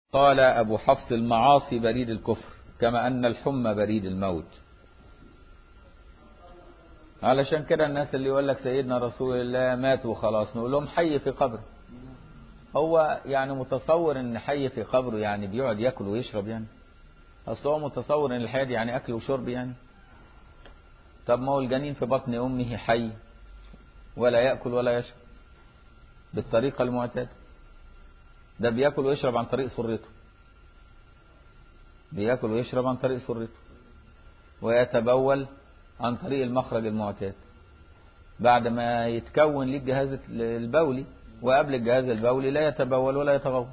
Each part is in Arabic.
قال أبو حفص: المعاصي بريد الكفر كما أن الحمى بريد الموت. علشان كده الناس اللي يقول لك سيدنا رسول الله مات وخلاص نقول لهم حي في قبره. هو يعني متصور ان حي في قبره يعني بيقعد ياكل ويشرب، يعني اصل هو متصور ان الحياة دي يعني اكل وشرب يعني. طب ما هو الجنين في بطن امه حي ولا ياكل ولا يشرب بالطريقة المعتادة، ده بياكل ويشرب عن طريق سرته، بياكل ويشرب عن طريق سرته، ويتبول عن طريق المخرج المعتاد بعد ما يتكون ليه الجهاز البولي، وقبل الجهاز البولي لا يتبول ولا يتغوط.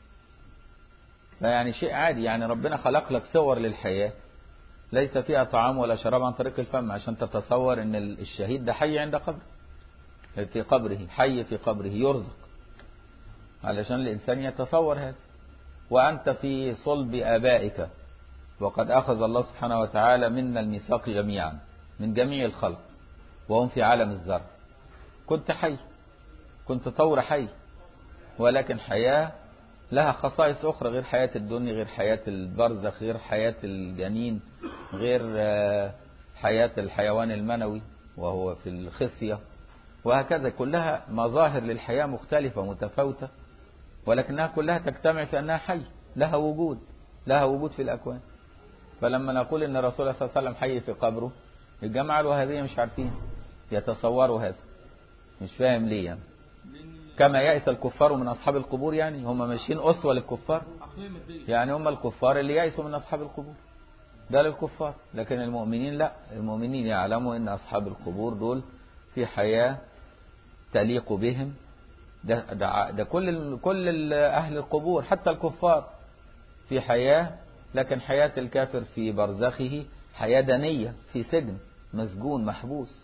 فيعني شيء عادي، يعني ربنا خلق لك صور للحياة ليس فيها طعام ولا شراب عن طريق الفم عشان تتصور ان الشهيد ده حي عند قبره، في قبره حي، في قبره يرزق، علشان الإنسان يتصور هذا. وأنت في صلب آبائك، وقد أخذ الله سبحانه وتعالى منا الميثاق جميعا من جميع الخلق وهم في عالم الذر. كنت حي، كنت طور حي، ولكن حياة لها خصائص أخرى غير حياة الدنيا، غير حياة البرزخ، غير حياة الجنين، غير حياة الحيوان المنوي وهو في الخصية، وهكذا. كلها مظاهر للحياة مختلفة متفاوتة، ولكنها كلها تجتمع في أنها حي، لها وجود، لها وجود في الأكوان. فلما نقول ان الرسول صلى الله عليه وسلم حي في قبره، الجماعة الوهابية مش عارفين يتصوروا هذا، مش فاهم ليه يعني. كما يأس الكفار من أصحاب القبور، يعني هم ماشيين أسوة للكفار، يعني هم الكفار اللي يأسوا من أصحاب القبور، ده للكفار. لكن المؤمنين لا، المؤمنين يعلموا ان أصحاب القبور دول في حياة تليق بهم. ده كل أهل القبور حتى الكفار في حياة، لكن حياة الكافر في برزخه حياة دنية، في سجن مسجون محبوس،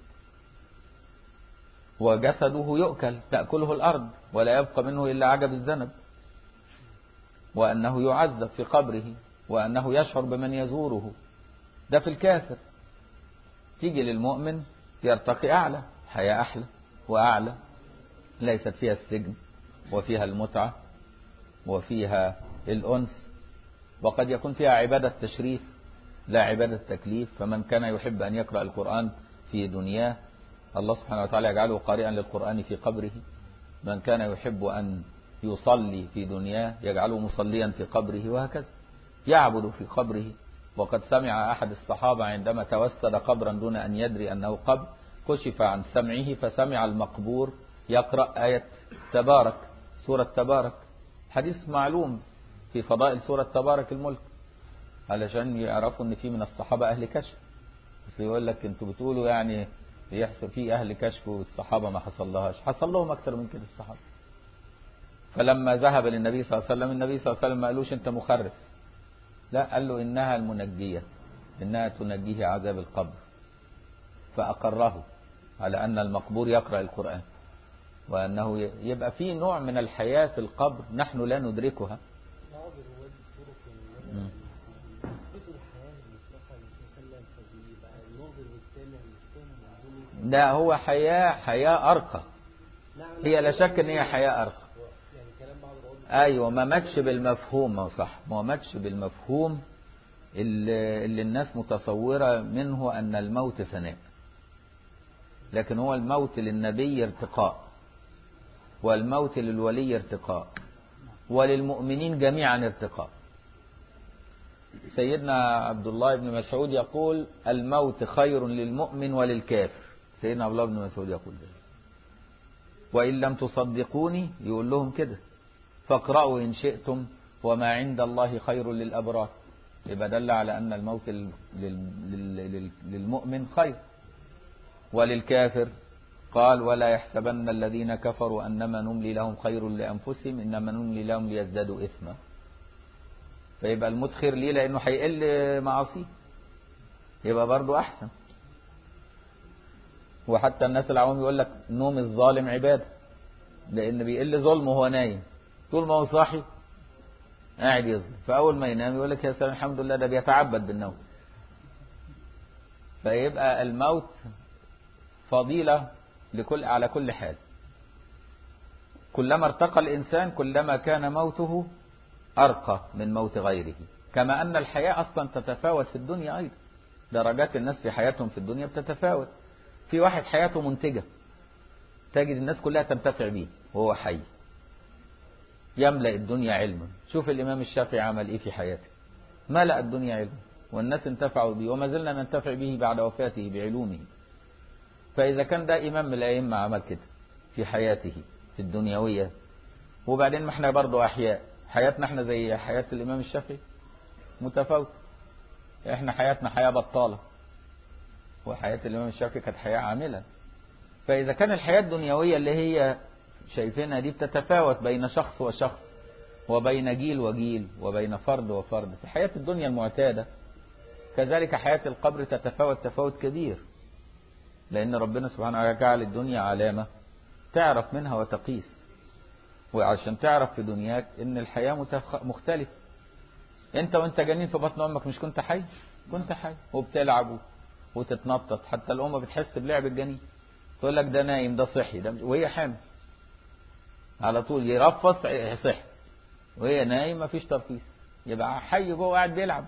وجسده يؤكل تأكله الأرض ولا يبقى منه إلا عجب الذنب، وأنه يعذب في قبره، وأنه يشعر بمن يزوره. ده في الكافر. تيجي للمؤمن يرتقي أعلى، حياة أحلى وأعلى، ليست فيها السجن وفيها المتعة وفيها الأنس، وقد يكون فيها عبادة تشريف لا عبادة تكليف. فمن كان يحب أن يقرأ القرآن في دنياه الله سبحانه وتعالى يجعله قارئا للقرآن في قبره. من كان يحب أن يصلي في دنياه يجعله مصليا في قبره، وهكذا يعبد في قبره. وقد سمع أحد الصحابة عندما توسد قبرا دون أن يدري أنه قبر، كشف عن سمعه فسمع المقبور يقرأ آية تبارك، سورة تبارك، حديث معلوم في فضائل سورة تبارك الملك، علشان يعرفوا ان في من الصحابة اهل كشف. بس يقول لك انتوا بتقولوا يعني يحصل في اهل كشف والصحابة ما حصل لهاش، حصل لهم اكتر من كده الصحابة. فلما ذهب للنبي صلى الله عليه وسلم، النبي صلى الله عليه وسلم ما قالوش انت مخرف، لا، قال له انها المنجية، انها تنجيه عذاب القبر، فاقره على ان المقبور يقرأ القرآن، وانه يبقى في نوع من الحياة في القبر نحن لا ندركها. لا، هو حياة أرقى، هي لا شك ان هي حياة أرقى. ايوه، ما ماتش بالمفهوم، ما صح، ما ماتش بالمفهوم اللي الناس متصورة منه ان الموت فناء. لكن هو الموت للنبي ارتقاء، والموت للولي ارتقاء، وللمؤمنين جميعا ارتقاء. سيدنا عبد الله بن مسعود يقول الموت خير للمؤمن وللكافر. سيدنا عبد الله بن مسعود يقول ذلك، وإن لم تصدقوني يقول لهم كده فاقرأوا إن شئتم وما عند الله خير للأبرار. يبقى دل على أن الموت للمؤمن خير، وللكافر قال ولا يحسبن الذين كفروا أنما نملي لهم خير لأنفسهم إنما نملي لهم ليزدادوا إثما. فيبقى الموت خير ليه؟ لأنه هيقل معاصيه، يبقى برضو أحسن. وحتى الناس العوام يقول لك نوم الظالم عبادة، لأن بيقل ظلمه وهو نايم، طول ما هو صاحي قاعد يظلم، فأول ما ينام يقول لك يا سلام الحمد لله ده بيتعبد بالنوم. فيبقى الموت فضيلة على كل حال. كلما ارتقى الإنسان كلما كان موته أرقى من موت غيره، كما أن الحياة أصلا تتفاوت في الدنيا أيضا. درجات الناس في حياتهم في الدنيا بتتفاوت. في واحد حياته منتجة، تجد الناس كلها تنتفع به وهو حي، يملأ الدنيا علما. شوف الإمام الشافعي عمل إيه في حياته، ملأ الدنيا علما والناس انتفعوا به، وما زلنا ننتفع به بعد وفاته بعلومه. فإذا كان ده إمام من الأئمة عمل كده في حياته في الدنيوية، وبعدين ما احنا برضو أحياء، حياتنا احنا زي حياة الإمام الشافعي متفاوت. احنا حياتنا حياة بطالة، وحياة الإمام الشافعي كانت حياة عاملة. فإذا كان الحياة الدنيوية اللي هي شايفينها دي بتتفاوت بين شخص وشخص، وبين جيل وجيل، وبين فرد وفرد في حياة الدنيا المعتادة، كذلك حياة القبر تتفاوت تفاوت كبير. لأن ربنا سبحانه وتعالى جعل الدنيا علامة تعرف منها وتقيس، وعشان تعرف في دنياك إن الحياة مختلفة. أنت وأنت جنين في بطن أمك مش كنت حي؟ كنت حي وبتلعب وتتنطط، حتى الأم بتحس بلعب الجنين، تقول لك ده نايم ده صحي ده، وهي حامل على طول يرفص صحي، وهي نايم مفيش ترفيس، يبقى حي جوه قاعد بيلعب.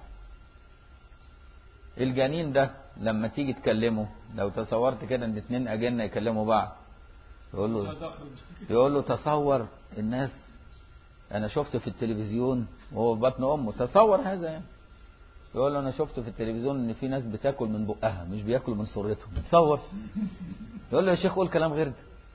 الجنين ده لما تيجي تكلمه، لو تصورت كده ان اتنين اجنة يكلموا بعض، يقول له تصور الناس، انا شفت في التلفزيون وهو في بطن امه، تصور هذا يعني. يقول له انا شفت في التلفزيون ان في ناس بتاكل من بقها مش بياكلوا من سرتهم، تصور. يقول له يا شيخ قول كلام غير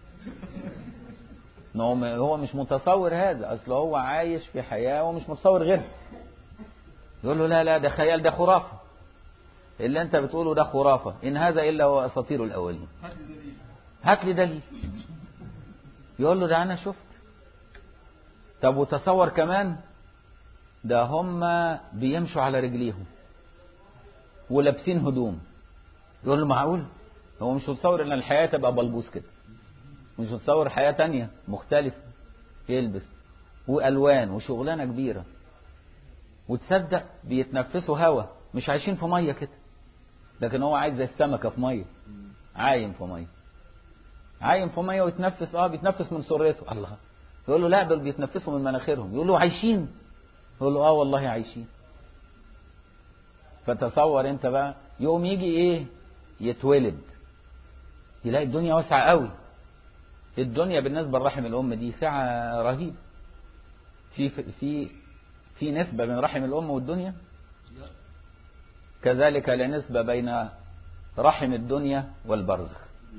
ده. هو مش متصور هذا، اصل هو عايش في حياة ومش متصور غيرها. يقول له لا لا ده خيال، ده خرافة، اللي انت بتقوله ده خرافة، ان هذا الا هو اساطير الاولين، هات لي دليل. يقول له ده انا شفت. طب وتصور كمان ده هم بيمشوا على رجليهم ولابسين هدوم. يقول له معقول؟ هو مش متصور ان الحياة تبقى بلبوس كده، مش متصور حياة تانية مختلفة، يلبس والوان وشغلانة كبيرة. وتصدق بيتنفسوا هوا، مش عايشين في مية كده، لكن هو عايز زي السمكة في مية، عايم في مية، عايم في مية ويتنفس. بيتنفس من سرته. الله. يقول له لا دول بيتنفسوا من مناخيرهم. يقول له عايشين؟ يقول له والله عايشين. فتصور انت بقى، يوم يجي ايه يتولد، يلاقي الدنيا واسعة قوي. الدنيا بالنسبة لرحم الام دي سعة رهيبة. في نسبة بين رحم الام والدنيا، كذلك لا نسبة بين رحم الدنيا والبرزخ،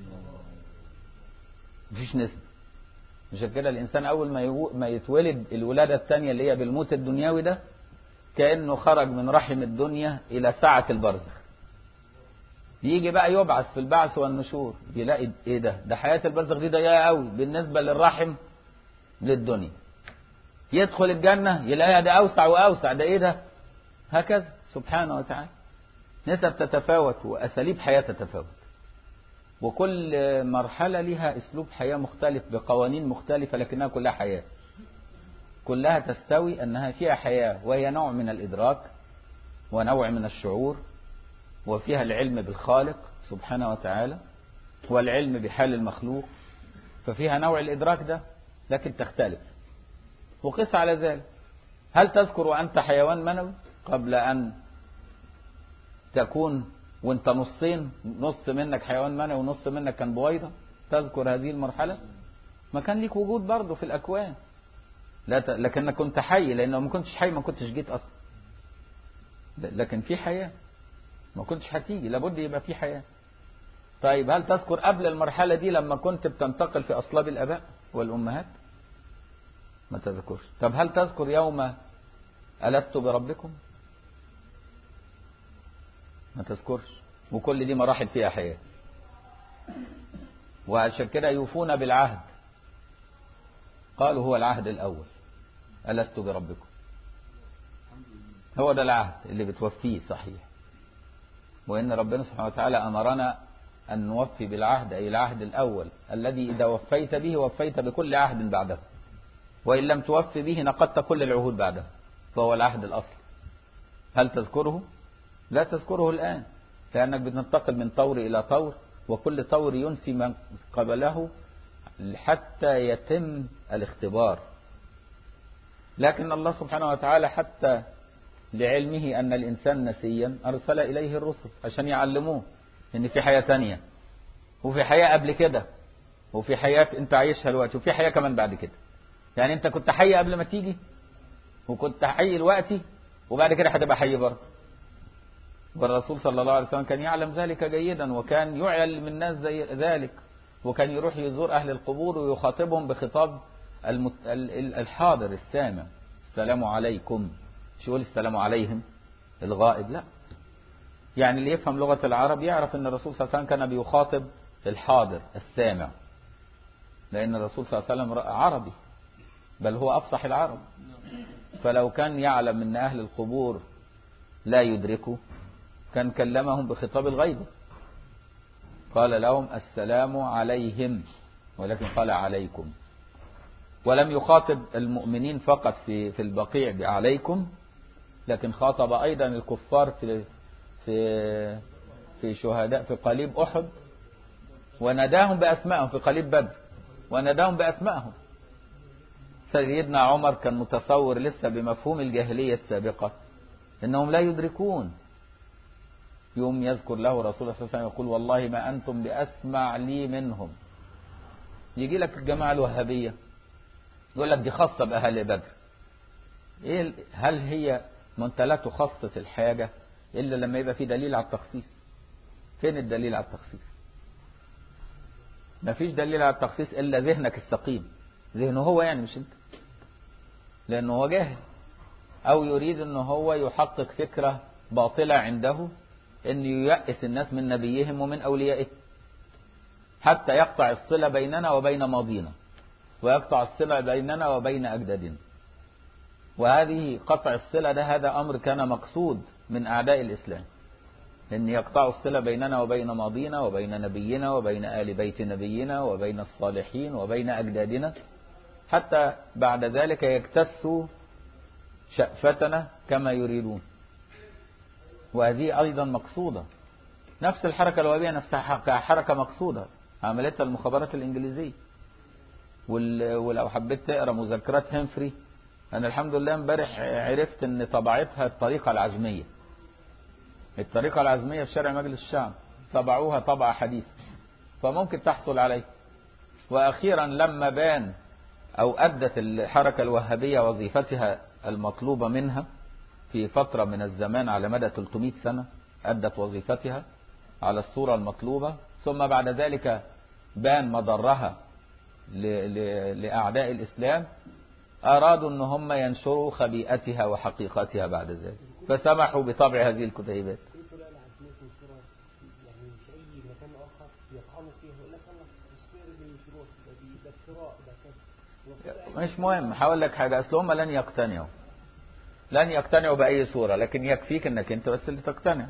مفيش نسبة. مش كده الإنسان أول ما يتولد الولادة الثانية اللي هي بالموت الدنيوي ده، كأنه خرج من رحم الدنيا إلى ساعة البرزخ. يجي بقى يبعث في البعث والنشور، يلاقي إيه ده حياة البرزخ دي ضيقة قوي بالنسبة للرحم للدنيا. يدخل الجنة يلاقيها ده أوسع وأوسع، ده إيه ده؟ هكذا سبحانه وتعالى. نسب تتفاوت وأساليب حياة تتفاوت، وكل مرحلة لها أسلوب حياة مختلف بقوانين مختلفة، لكنها كلها حياة، كلها تستوي أنها فيها حياة، وهي نوع من الإدراك ونوع من الشعور، وفيها العلم بالخالق سبحانه وتعالى والعلم بحال المخلوق، ففيها نوع الإدراك ده، لكن تختلف. وقس على ذلك، هل تذكر وأنت حيوان منوي قبل أن تكون وانت نصين، نص منك حيوان منوي ونص منك كان بويضة؟ تذكر هذه المرحلة؟ ما كان ليك وجود برضه في الأكوان، لكنك كنت حي، لأنه ما كنتش حي ما كنتش جيت أصلا، لكن في حياة، ما كنتش هتيجي، لابد يبقى في حياة. طيب هل تذكر قبل المرحلة دي لما كنت بتنتقل في أصلاب الآباء والأمهات؟ ما تذكرش. طب هل تذكر يوم ألست بربكم؟ ما تذكرش. وكل دي مراحل فيها حياة. وعشان كده يوفون بالعهد، قالوا هو العهد الأول، ألست بربكم، هو ده العهد اللي بتوفيه صحيح. وإن ربنا سبحانه وتعالى أمرنا أن نوفي بالعهد، أي العهد الأول الذي إذا وفيت به وفيت بكل عهد بعده، وإن لم توفي به نقضت كل العهود بعده، فهو العهد الأصل. هل تذكره؟ لا تذكره الآن، لأنك بتنتقل من طور إلى طور، وكل طور ينسي من قبله حتى يتم الاختبار. لكن الله سبحانه وتعالى حتى لعلمه أن الإنسان نسيا أرسل إليه الرسل عشان يعلموه إن في حياة تانية، وفي حياة قبل كده، وفي حياة أنت عايشها دلوقتي، وفي حياة كمان بعد كده. يعني أنت كنت حي قبل ما تيجي، وكنت حي دلوقتي، وبعد كده هتبقى حي برضه. والرسول صلى الله عليه وسلم كان يعلم ذلك جيدا، وكان يعلم الناس زي ذلك، وكان يروح يزور أهل القبور ويخاطبهم بخطاب الحاضر السامع. السلام عليكم، مش يقول السلام عليهم الغائب، لا. يعني اللي يفهم لغة العرب يعرف أن الرسول صلى الله عليه وسلم كان بيخاطب الحاضر السامع، لأن الرسول صلى الله عليه وسلم عربي، بل هو أفصح العرب. فلو كان يعلم أن أهل القبور لا يدركوا كان كلمهم بخطاب الغيبة، قال لهم السلام عليهم، ولكن قال عليكم. ولم يخاطب المؤمنين فقط في البقيع بعليكم، لكن خاطب أيضا الكفار في شهداء في قليب أحد، وناداهم بأسمائهم في قليب بدر، وناداهم بأسمائهم. سيدنا عمر كان متصور لسه بمفهوم الجاهلية السابقة إنهم لا يدركون. يوم يذكر له رسول الله صلى الله عليه وسلم يقول والله ما أنتم بأسمع لي منهم. يجي لك الجماعة الوهابية يقول لك دي خاصة بأهل بدر. هل هي ما أنت لا تخصص الحاجة إلا لما يبقى في دليل على التخصيص؟ فين الدليل على التخصيص؟ ما فيش دليل على التخصيص إلا ذهنك السقيم، ذهنه هو يعني مش أنت، لأنه هو جاهل أو يريد أنه هو يحقق فكرة باطلة عنده، أن ييأس الناس من نبيهم ومن أوليائه حتى يقطع الصلة بيننا وبين ماضينا، ويقطع الصلة بيننا وبين أجدادنا. وهذه قطع الصلة هذا أمر كان مقصود من أعداء الإسلام، أن يقطعوا الصلة بيننا وبين ماضينا وبين نبينا وبين آل بيت نبينا وبين الصالحين وبين أجدادنا، حتى بعد ذلك يكتسوا شأفتنا كما يريدون. وهذه أيضا مقصودة. نفس الحركة الوهابية نفسها حركة مقصودة عملتها المخابرات الإنجليزية. ولو حبيت تقرأ مذكرات هنفري، أنا الحمد لله امبارح عرفت أن طبعتها الطريقة العزمية. الطريقة العزمية في شارع مجلس الشعب طبعوها طبعة حديثة، فممكن تحصل عليه. وأخيرا لما بان أو أدت الحركة الوهابية وظيفتها المطلوبة منها في فترة من الزمان على مدى 300 سنة، أدت وظيفتها على الصورة المطلوبة، ثم بعد ذلك بان مضرها لأعداء الإسلام، أرادوا أن هم ينشروا خبيئتها وحقيقتها بعد ذلك، فسمحوا بطبع هذه الكتيبات. مش مهم، هقول لك حاجة، أصل هم لن يقتنعوا بأي صورة، لكن يكفيك أنك أنت بس اللي تقتنع.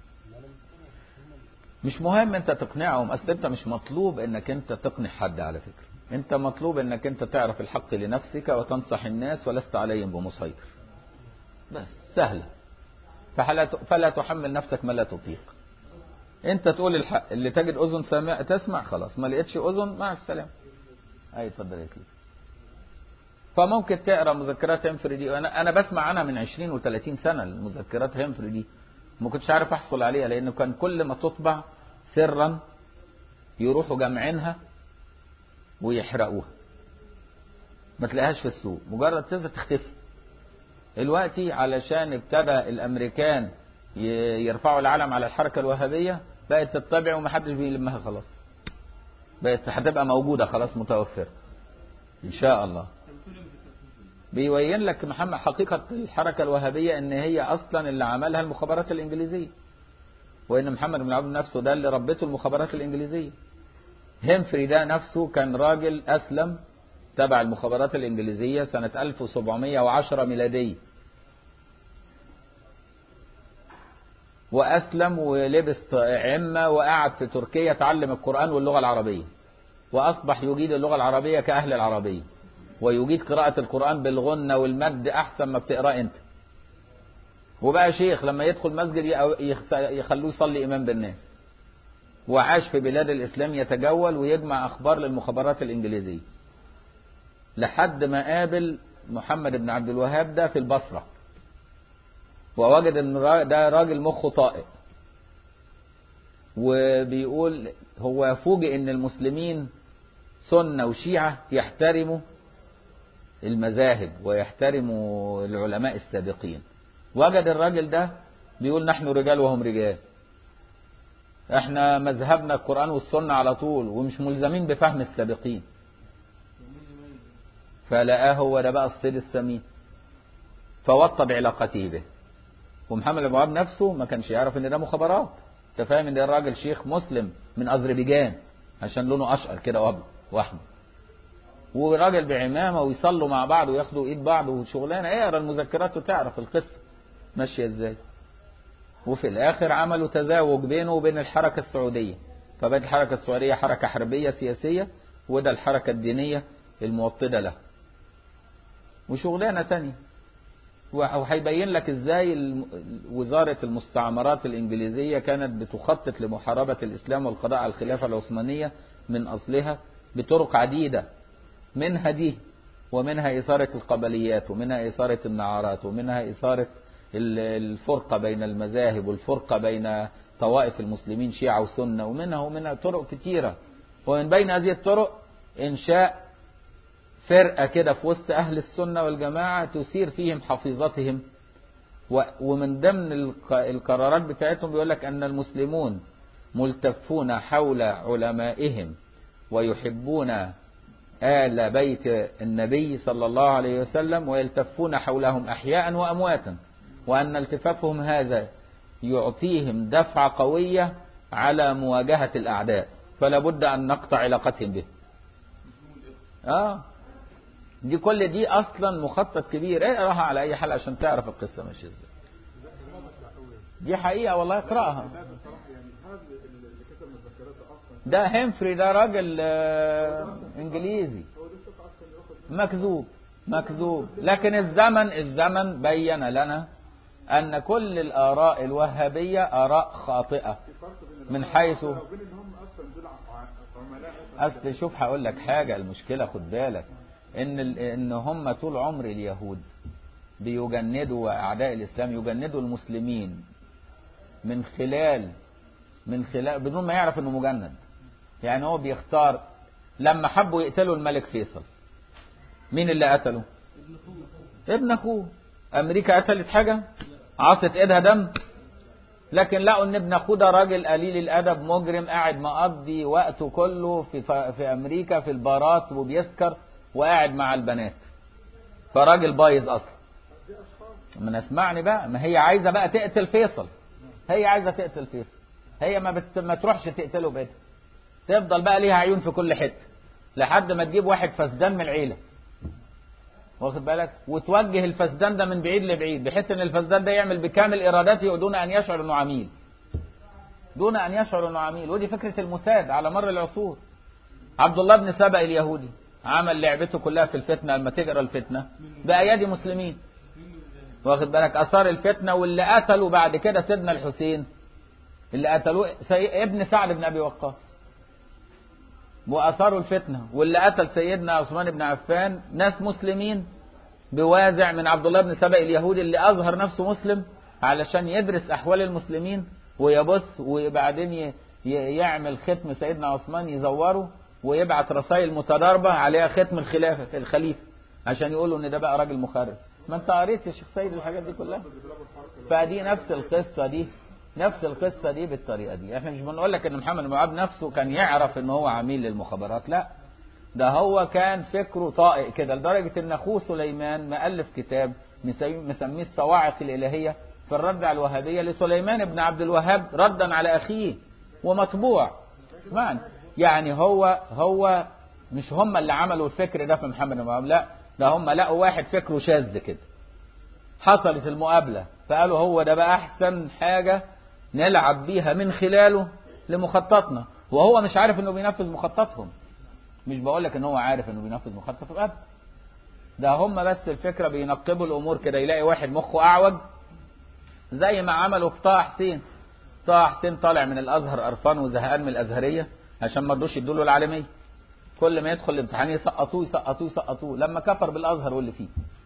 مش مهم أنت تقنعهم، أصل أنت مش مطلوب أنك أنت تقنع حد على فكرة، أنت مطلوب أنك أنت تعرف الحق لنفسك وتنصح الناس ولست عليهم بمسيطر، بس سهلة. فلا تحمل نفسك ما لا تطيق. أنت تقول الحق، اللي تجد أذن تسمع خلاص، ما لقيتش أذن مع السلامة. أي اتفضل يا سيدي. فممكن تقرأ مذكرات هنفري دي، أنا بسمع عنها من 20 و30 سنة. المذكرات هنفري دي ما كنتش عارف أحصل عليها، لأنه كان كل ما تطبع سرا يروحوا جمعينها ويحرقوها، ما تلاقيهاش في السوق، مجرد تختفي. دلوقتي علشان ابتدى الأمريكان يرفعوا العلم على الحركة الوهابية، بقت تتبع ومحدش بيلمها خلاص، بقت هتبقى موجودة خلاص متوفرة إن شاء الله. بيبين لك محمد حقيقة الحركة الوهابية ان هي اصلا اللي عملها المخابرات الانجليزية، وان محمد بن عبد نفسه ده اللي ربته المخابرات الانجليزية. هنفري ده نفسه كان راجل اسلم تبع المخابرات الانجليزية سنة 1710 ميلادية، واسلم ولبس عمة وقعد في تركيا تعلم القرآن واللغة العربية، واصبح يجيد اللغة العربية كأهل العربية، ويجيد قراءة القرآن بالغنة والمد أحسن ما بتقرأ أنت. وبقى شيخ لما يدخل مسجد يخلوه يصلي إمام بالناس. وعاش في بلاد الإسلام يتجول ويجمع أخبار للمخابرات الإنجليزية، لحد ما قابل محمد بن عبد الوهاب ده في البصرة، ووجد ان ده راجل مخه طائق، وبيقول هو فوجئ ان المسلمين سنة وشيعة يحترموا المذاهب ويحترموا العلماء السابقين. وجد الراجل ده بيقول نحن رجال وهم رجال، احنا مذهبنا القرآن والسنة على طول ومش ملزمين بفهم السابقين. فلقاه هو ده بقى الصيد السمين، فوطى بعلاقته به. ومحمد بن وهاب نفسه ما كانش يعرف ان ده مخابرات. انت فاهم ان ده الراجل شيخ مسلم من اذربيجان عشان لونه اشقر كده واحمر، وراجل بعمامه ويصلوا مع بعض وياخدوا ايد بعض وشغلانه. اقرا المذكرات وتعرف القصه ماشيه ازاي. وفي الاخر عملوا تزاوج بينه وبين الحركه السعوديه، فبقت الحركه السعوديه حركه حربيه سياسيه، وده الحركه الدينيه الموطده له، وشغلانه تانية. وهيبين لك ازاي وزارة المستعمرات الانجليزية كانت بتخطط لمحاربة الاسلام والقضاء على الخلافة العثمانية من اصلها بطرق عديدة، منها دي، ومنها اثارة القبليات، ومنها اثارة النعارات، ومنها اثارة الفرقة بين المذاهب، والفرقة بين طوائف المسلمين شيعة وسنة، ومنها طرق كتيرة. ومن بين هذه الطرق انشاء فرقة كده في وسط أهل السنة والجماعة تثير فيهم حفيظتهم. ومن ضمن القرارات بتاعتهم بيقول لك أن المسلمون ملتفون حول علمائهم ويحبون آل بيت النبي صلى الله عليه وسلم ويلتفون حولهم أحياء وأمواتا، وأن التفافهم هذا يعطيهم دفعة قوية على مواجهة الأعداء، فلا بد أن نقطع علاقتهم به. دي كل دي اصلا مخطط كبير. اقراها على اي حال عشان تعرف القصه ماشيه ازاي. دي حقيقه والله، اقراها. ده هنفري ده راجل انجليزي مكذوب. لكن الزمن بين لنا ان كل الاراء الوهابيه اراء خاطئه من حيث اصل. شوف هقول لك حاجه، المشكله خد بالك ان هم طول عمر اليهود بيجندوا اعداء الاسلام، يجندوا المسلمين من خلال بدون ما يعرف انه مجند. يعني هو بيختار. لما حبوا يقتلوا الملك فيصل، مين اللي قتله؟ ابن اخوه. امريكا قتلت حاجه؟ عصت ايدها دم؟ لكن لقوا ان ابن اخوه ده راجل قليل الادب مجرم قاعد مقضي وقته كله في امريكا في البارات وبيسكر وقاعد مع البنات، فراجل بايظ اصلا. ما اسمعني بقى، ما هي عايزه بقى تقتل فيصل، هي ما تروحش تقتله بيتها، تفضل بقى ليها عيون في كل حته لحد ما تجيب واحد فسدان من العيله، واخد بالك، وتوجه الفسدان ده من بعيد لبعيد بحيث ان الفسدان ده يعمل بكامل ارادته دون ان يشعر انه عميل. ودي فكره الموساد على مر العصور. عبد الله بن سبأ اليهودي عمل لعبته كلها في الفتنه. لما تقرا الفتنه بايادي مسلمين، واخد بالك، اثار الفتنه. واللي قتلوا بعد كده سيدنا الحسين، اللي قتلوه ابن سعد بن ابي وقاص، واثاروا الفتنه. واللي قتل سيدنا عثمان بن عفان ناس مسلمين بوازع من عبد الله بن سبأ اليهودي اللي اظهر نفسه مسلم علشان يدرس احوال المسلمين ويبص، وبعدين يعمل ختم سيدنا عثمان يزوره ويبعت رسائل متضاربه عليها ختم الخليفه عشان يقولوا ان ده بقى راجل مخرب. ما انت قريت يا شيخ سيد الحاجات دي كلها. فدي نفس القصه دي بالطريقه دي. احنا مش بنقول لك ان محمد بن وهاب نفسه كان يعرف ان هو عميل للمخابرات، لا، ده هو كان فكره طائق كده لدرجه ان اخوه سليمان مؤلف كتاب مسميه الصواعق الالهيه في الرد على الوهابيه لسليمان بن عبد الوهاب ردا على اخيه، ومطبوع. اسمعني، يعني هو مش هم اللي عملوا الفكر ده في محمد بن وهاب، لا، ده هم لقوا واحد فكره شاذ كده، حصلت المقابله فقالوا هو ده بقى احسن حاجه نلعب بيها من خلاله لمخططنا، وهو مش عارف انه بينفذ مخططهم. مش بقول لك ان هو عارف انه بينفذ مخططهم ابدا، ده هم بس الفكره بينقبوا الامور كده. يلاقي واحد مخه اعوج زي ما عملوا في طه حسين طالع من الازهر قرفان وزهقان من الازهريه عشان ما رضوش يدوا له العالميه. كل ما يدخل الامتحان يسقطوه. لما كفر بالازهر واللي فيه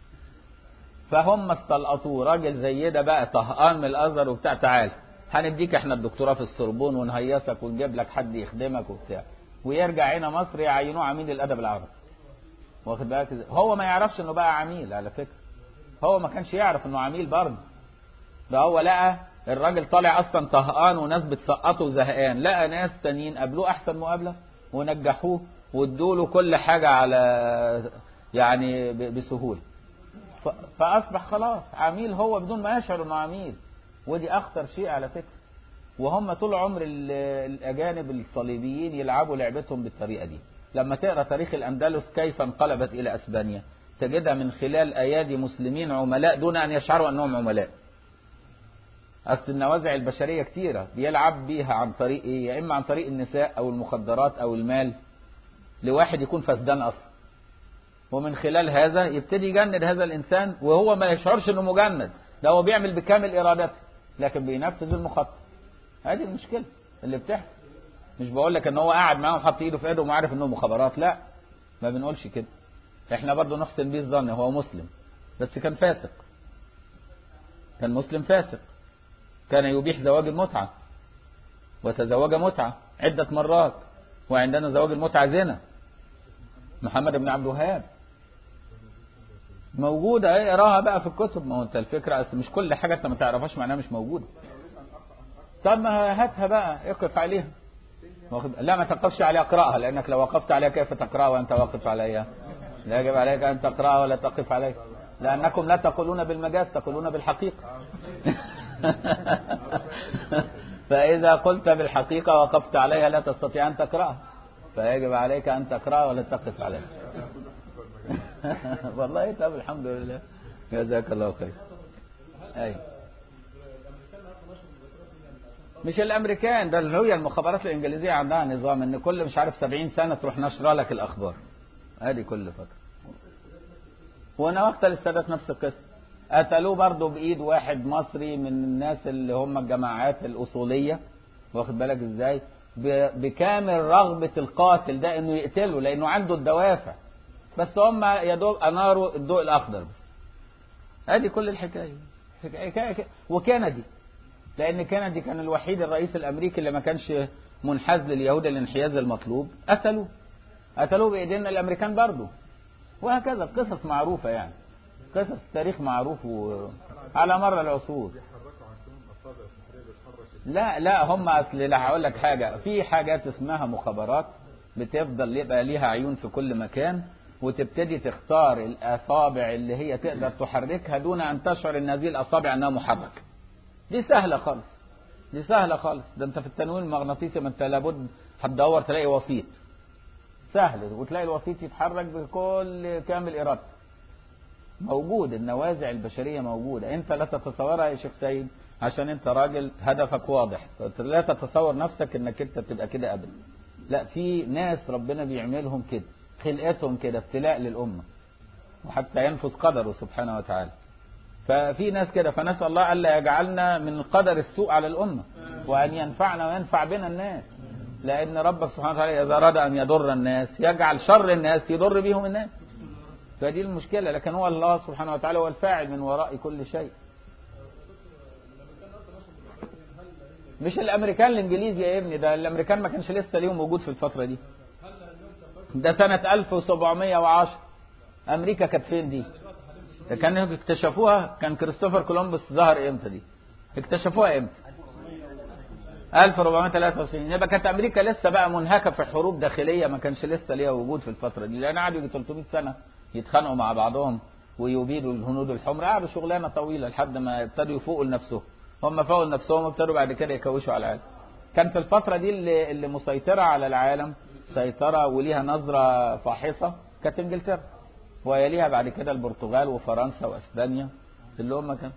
فهم استلقطوه راجل زي ده بقى طهقان من الازهر وبتاع، تعال هنديك احنا الدكتوراه في السوربون ونهيصك ونجيب لك حد يخدمك وبتاع، ويرجع هنا مصر يعينوه عميد الادب العربي. واخد بالك هو ما يعرفش انه بقى عميل على فكره، هو ما كانش يعرف انه عميل برضه، ده هو لقى الراجل طالع اصلا طهقان وناس بتسقطه وزهقان، لقى ناس تانيين قابلوه احسن مقابله ونجحوه وادوا له كل حاجه على يعني بسهوله، فاصبح خلاص عميل هو بدون ما يشعر انه عميل. ودي اخطر شيء على فكره. وهم طول عمر الاجانب الصليبيين يلعبوا لعبتهم بالطريقه دي. لما تقرا تاريخ الاندلس كيف انقلبت الى اسبانيا تجدها من خلال ايادي مسلمين عملاء دون ان يشعروا انهم عملاء. اصل النوازع البشريه كتيره بيلعب بيها عن طريق ايه؟ يا اما عن طريق النساء او المخدرات او المال لواحد يكون فسدان اصلا، ومن خلال هذا يبتدي يجند هذا الانسان وهو ما يشعرش انه مجند، ده هو بيعمل بكامل ارادته لكن بينفذ المخطط. هذه المشكله اللي بتحصل. مش بقول لك ان هو قاعد معاهم حط ايده في ايده وعارف انه مخابرات، لا ما بنقولش كده. احنا برضو نحسن بيه الظن، هو مسلم بس كان فاسق، كان مسلم فاسق، كان يبيح زواج المتعه وتزوج متعه عده مرات، وعندنا زواج المتعه زنا. محمد بن عبد الوهاب موجوده، ايه اقراها بقى في الكتب. ما هو انت الفكره اصل مش كل حاجه انت ما تعرفهاش معناها مش موجوده. طب ما هاتها بقى اقف عليها. لا ما تقفش عليها، اقراها، لانك لو وقفت عليها كيف تقراها وانت واقف عليها؟ لا يجب عليك ان تقراها ولا تقف عليها، لانكم لا تقولون بالمجاز تقولون بالحقيقه. فاذا قلت بالحقيقه وقفت عليها لا تستطيع ان تقراها، فيجب عليك ان تقراها ولا تقف عليها. والله طب الحمد لله، جزاك الله خير. اي مش الامريكان، ده اللي هي المخابرات الانجليزيه عندها نظام ان كل مش عارف 70 سنه تروح نشره لك الاخبار، ادي كل فتره. وانا وقت السادات نفس القصه، قتلوه برضه بايد واحد مصري من الناس اللي هم الجماعات الاصوليه، واخد بالك ازاي، بكامل رغبه القاتل ده انه يقتله لانه عنده الدوافع، بس هم يا دوب اناروا الضوء الاخضر بس. ادي كل الحكايه. وكندي، لان كندي كان الوحيد الرئيس الامريكي اللي ما كانش منحاز لليهود الانحياز المطلوب، قتلوه بايدينا الامريكان برضه. وهكذا قصص معروفه، يعني قصص التاريخ معروف على مر العصور. لا هم اصل لا هقول لك حاجه، في حاجات اسمها مخابرات بتفضل يبقى ليها عيون في كل مكان، وتبتدي تختار الاصابع اللي هي تقدر تحركها دون ان تشعر ان هذه الاصابع انها محركه. دي سهله خالص، دي سهله خالص. ده انت في التنويم المغناطيسي ما انت لابد هتدور تلاقي وسيط سهل، وتلاقي الوسيط يتحرك بكل كامل ارادته. موجود، النوازع البشريه موجوده، انت لا تتصورها يا شيخ سيد عشان انت راجل هدفك واضح، لا تتصور نفسك انك انت تبقى كده ابدا. لا، في ناس ربنا بيعملهم كده، خلقتهم كده ابتلاء للامه وحتى ينفذ قدره سبحانه وتعالى. ففي ناس كده، فنسال الله الا يجعلنا من قدر السوء على الامه، وان ينفعنا وينفع بنا الناس، لان ربك سبحانه وتعالى اذا اراد ان يضر الناس يجعل شر الناس يضر بهم الناس. فدي المشكله، لكن هو الله سبحانه وتعالى هو الفاعل من وراء كل شيء. مش الامريكان الانجليزي يا ابني، ده الامريكان ما كانش لسه ليهم وجود في الفتره دي، ده سنه 1710 امريكا كانت فين دي؟ ده كانوا اكتشفوها، كان كريستوفر كولومبوس ظهر امتى دي؟ اكتشفوها امتى؟ 1493. يبقى كانت امريكا لسه بقى منهكه في حروب داخليه، ما كانش لسه ليها وجود في الفتره دي، لان قعدوا 300 سنه يتخانقوا مع بعضهم ويبيدوا الهنود الحمر، قعدوا شغلانه طويله لحد ما ابتدوا يفوقوا لنفسهم. هم فوقوا لنفسهم وابتدوا بعد كده يكوشوا على العالم. كان في الفتره دي اللي مسيطره على العالم سيطره وليها نظره فاحصه كانت انجلترا، ويليها بعد كده البرتغال وفرنسا واسبانيا اللي هم كانوا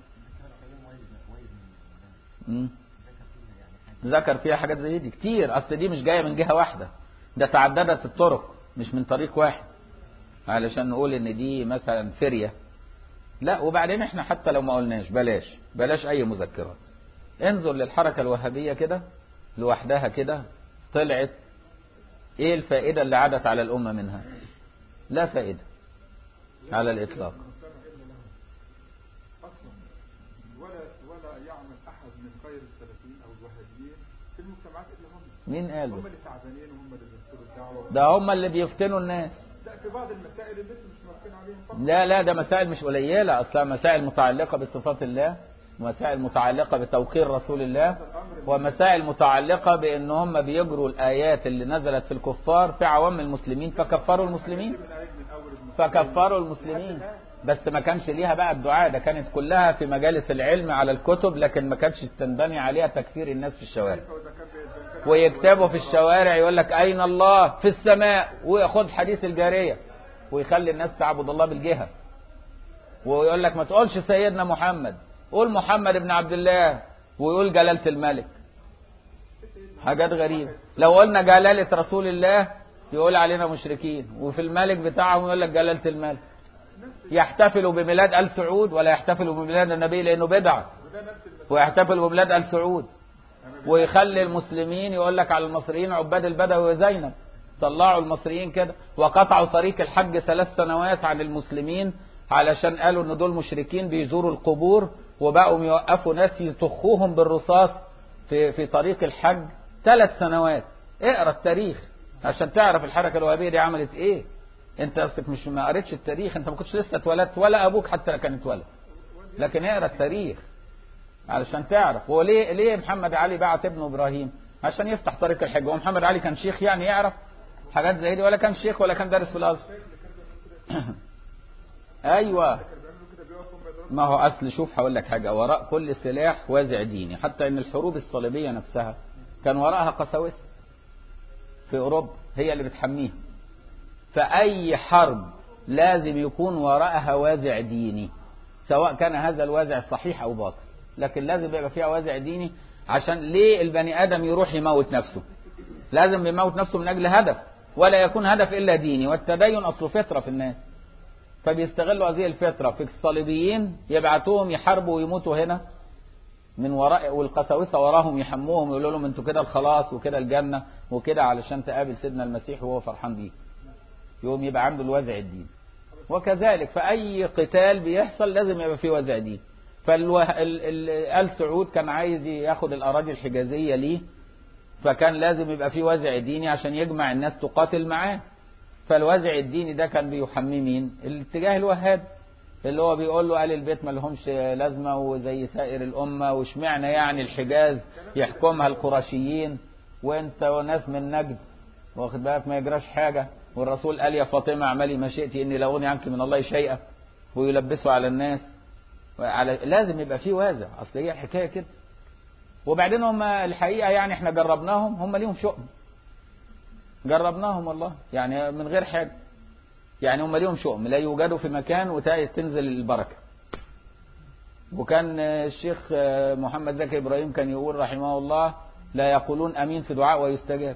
ذكر فيها حاجات زي دي كتير. اصل دي مش جايه من جهه واحده، ده تعددت الطرق مش من طريق واحد علشان نقول ان دي مثلا فريه. لا، وبعدين احنا حتى لو ما قلناش بلاش اي مذكرات، انظر للحركه الوهابيه كده لوحدها كده، طلعت ايه الفائده اللي عادت على الامه منها؟ لا فائده على الاطلاق. ولا يعمل احد من غير السلفيين او الوهابيين في المجتمعات الا هم. مين قال؟ هم اللي تعبانين وهم اللي بينصروا الدعوه. ده هم اللي بيفتنوا الناس. لا في بعض المسائل اللي انتم مش موافقين عليها فقط. لا ده مسائل مش قليله، اصلا مسائل متعلقه بصفات الله، ومسائل متعلقه بتوقير رسول الله، ومسائل متعلقه بان هم بيجروا الايات اللي نزلت في الكفار في عوام المسلمين فكفروا المسلمين. بس ما كانش ليها بقى الدعاء، ده كانت كلها في مجالس العلم على الكتب، لكن ما كانش تنبني عليها تكفير الناس في الشوارع. ويكتبوا في الشوارع يقول لك أين الله؟ في السماء، وياخد حديث الجارية ويخلي الناس تعبد الله بالجهة. ويقول لك ما تقولش سيدنا محمد، قول محمد بن عبد الله، ويقول جلالة الملك. حاجات غريبة. لو قلنا جلالة رسول الله يقول علينا مشركين، وفي الملك بتاعهم يقول لك جلالة الملك. يحتفلوا بميلاد آل سعود ولا يحتفلوا بميلاد النبي لأنه بدعة، ويحتفلوا بميلاد آل سعود. ويخلي المسلمين يقول لك على المصريين عباد البدوي وزينب. طلعوا المصريين كده وقطعوا طريق الحج 3 سنوات عن المسلمين علشان قالوا ان دول مشركين بيزوروا القبور، وبقوا يوقفوا ناس يطخوهم بالرصاص في طريق الحج 3 سنوات. اقرا التاريخ عشان تعرف الحركة الوهابية دي عملت ايه. انت اصلك مش ما قريتش التاريخ، انت ما كنتش لسه اتولدت ولا ابوك حتى كان اتولد، لكن اقرا التاريخ علشان تعرف. هو ليه محمد علي بعت ابنه ابراهيم؟ عشان يفتح طريق الحج. ومحمد علي كان شيخ يعني يعرف حاجات زي دي؟ ولا كان شيخ ولا كان دارس في الازهر. ايوه، ما هو اصل شوف هقول لك حاجه، وراء كل سلاح وازع ديني. حتى ان الحروب الصليبيه نفسها كان وراءها قساوسه في اوروبا هي اللي بتحميها. فاي حرب لازم يكون وراءها وازع ديني، سواء كان هذا الوازع صحيح او باطل، لكن لازم يبقى فيها وازع ديني. عشان ليه البني ادم يروح يموت نفسه؟ لازم يموت نفسه من اجل هدف، ولا يكون هدف الا ديني. والتدين اصله فطره في الناس، فبيستغلوا هذه الفطره في الصليبيين، يبعتوهم يحاربوا ويموتوا هنا من وراء، والقساوسه وراهم يحموهم ويقولوا لهم انتوا كده الخلاص وكده الجنه وكده، علشان تقابل سيدنا المسيح وهو فرحان بيك. يوم يبقى عنده الوازع الديني. وكذلك فأي قتال بيحصل لازم يبقى فيه وازع ديني. آل سعود كان عايز ياخد الأراضي الحجازية ليه، فكان لازم يبقى فيه وازع ديني عشان يجمع الناس تقاتل معاه. فالوازع الديني ده كان بيحمي مين؟ الاتجاه الوهابي، اللي هو بيقول له آل البيت ما لهمش لازمة وزي سائر الأمة، واشمعنى يعني الحجاز يحكمها القرشيين وانت وناس من نجد، واخد بالك ما يجراش حاجة. والرسول قال يا فاطمة اعملي ما شئت إني لا أغني عنك من الله شيئا، ويلبسوا على الناس. لازم يبقى فيه وازع، أصل هي الحكاية كده. وبعدين هم الحقيقة يعني احنا جربناهم، هم ليهم شؤم، جربناهم والله يعني من غير حاجة. يعني هم ليهم شؤم، لا يوجدوا في مكان وتنزل البركة. وكان الشيخ محمد زكي إبراهيم كان يقول رحمه الله لا يقولون أمين في دعاء ويستجاب.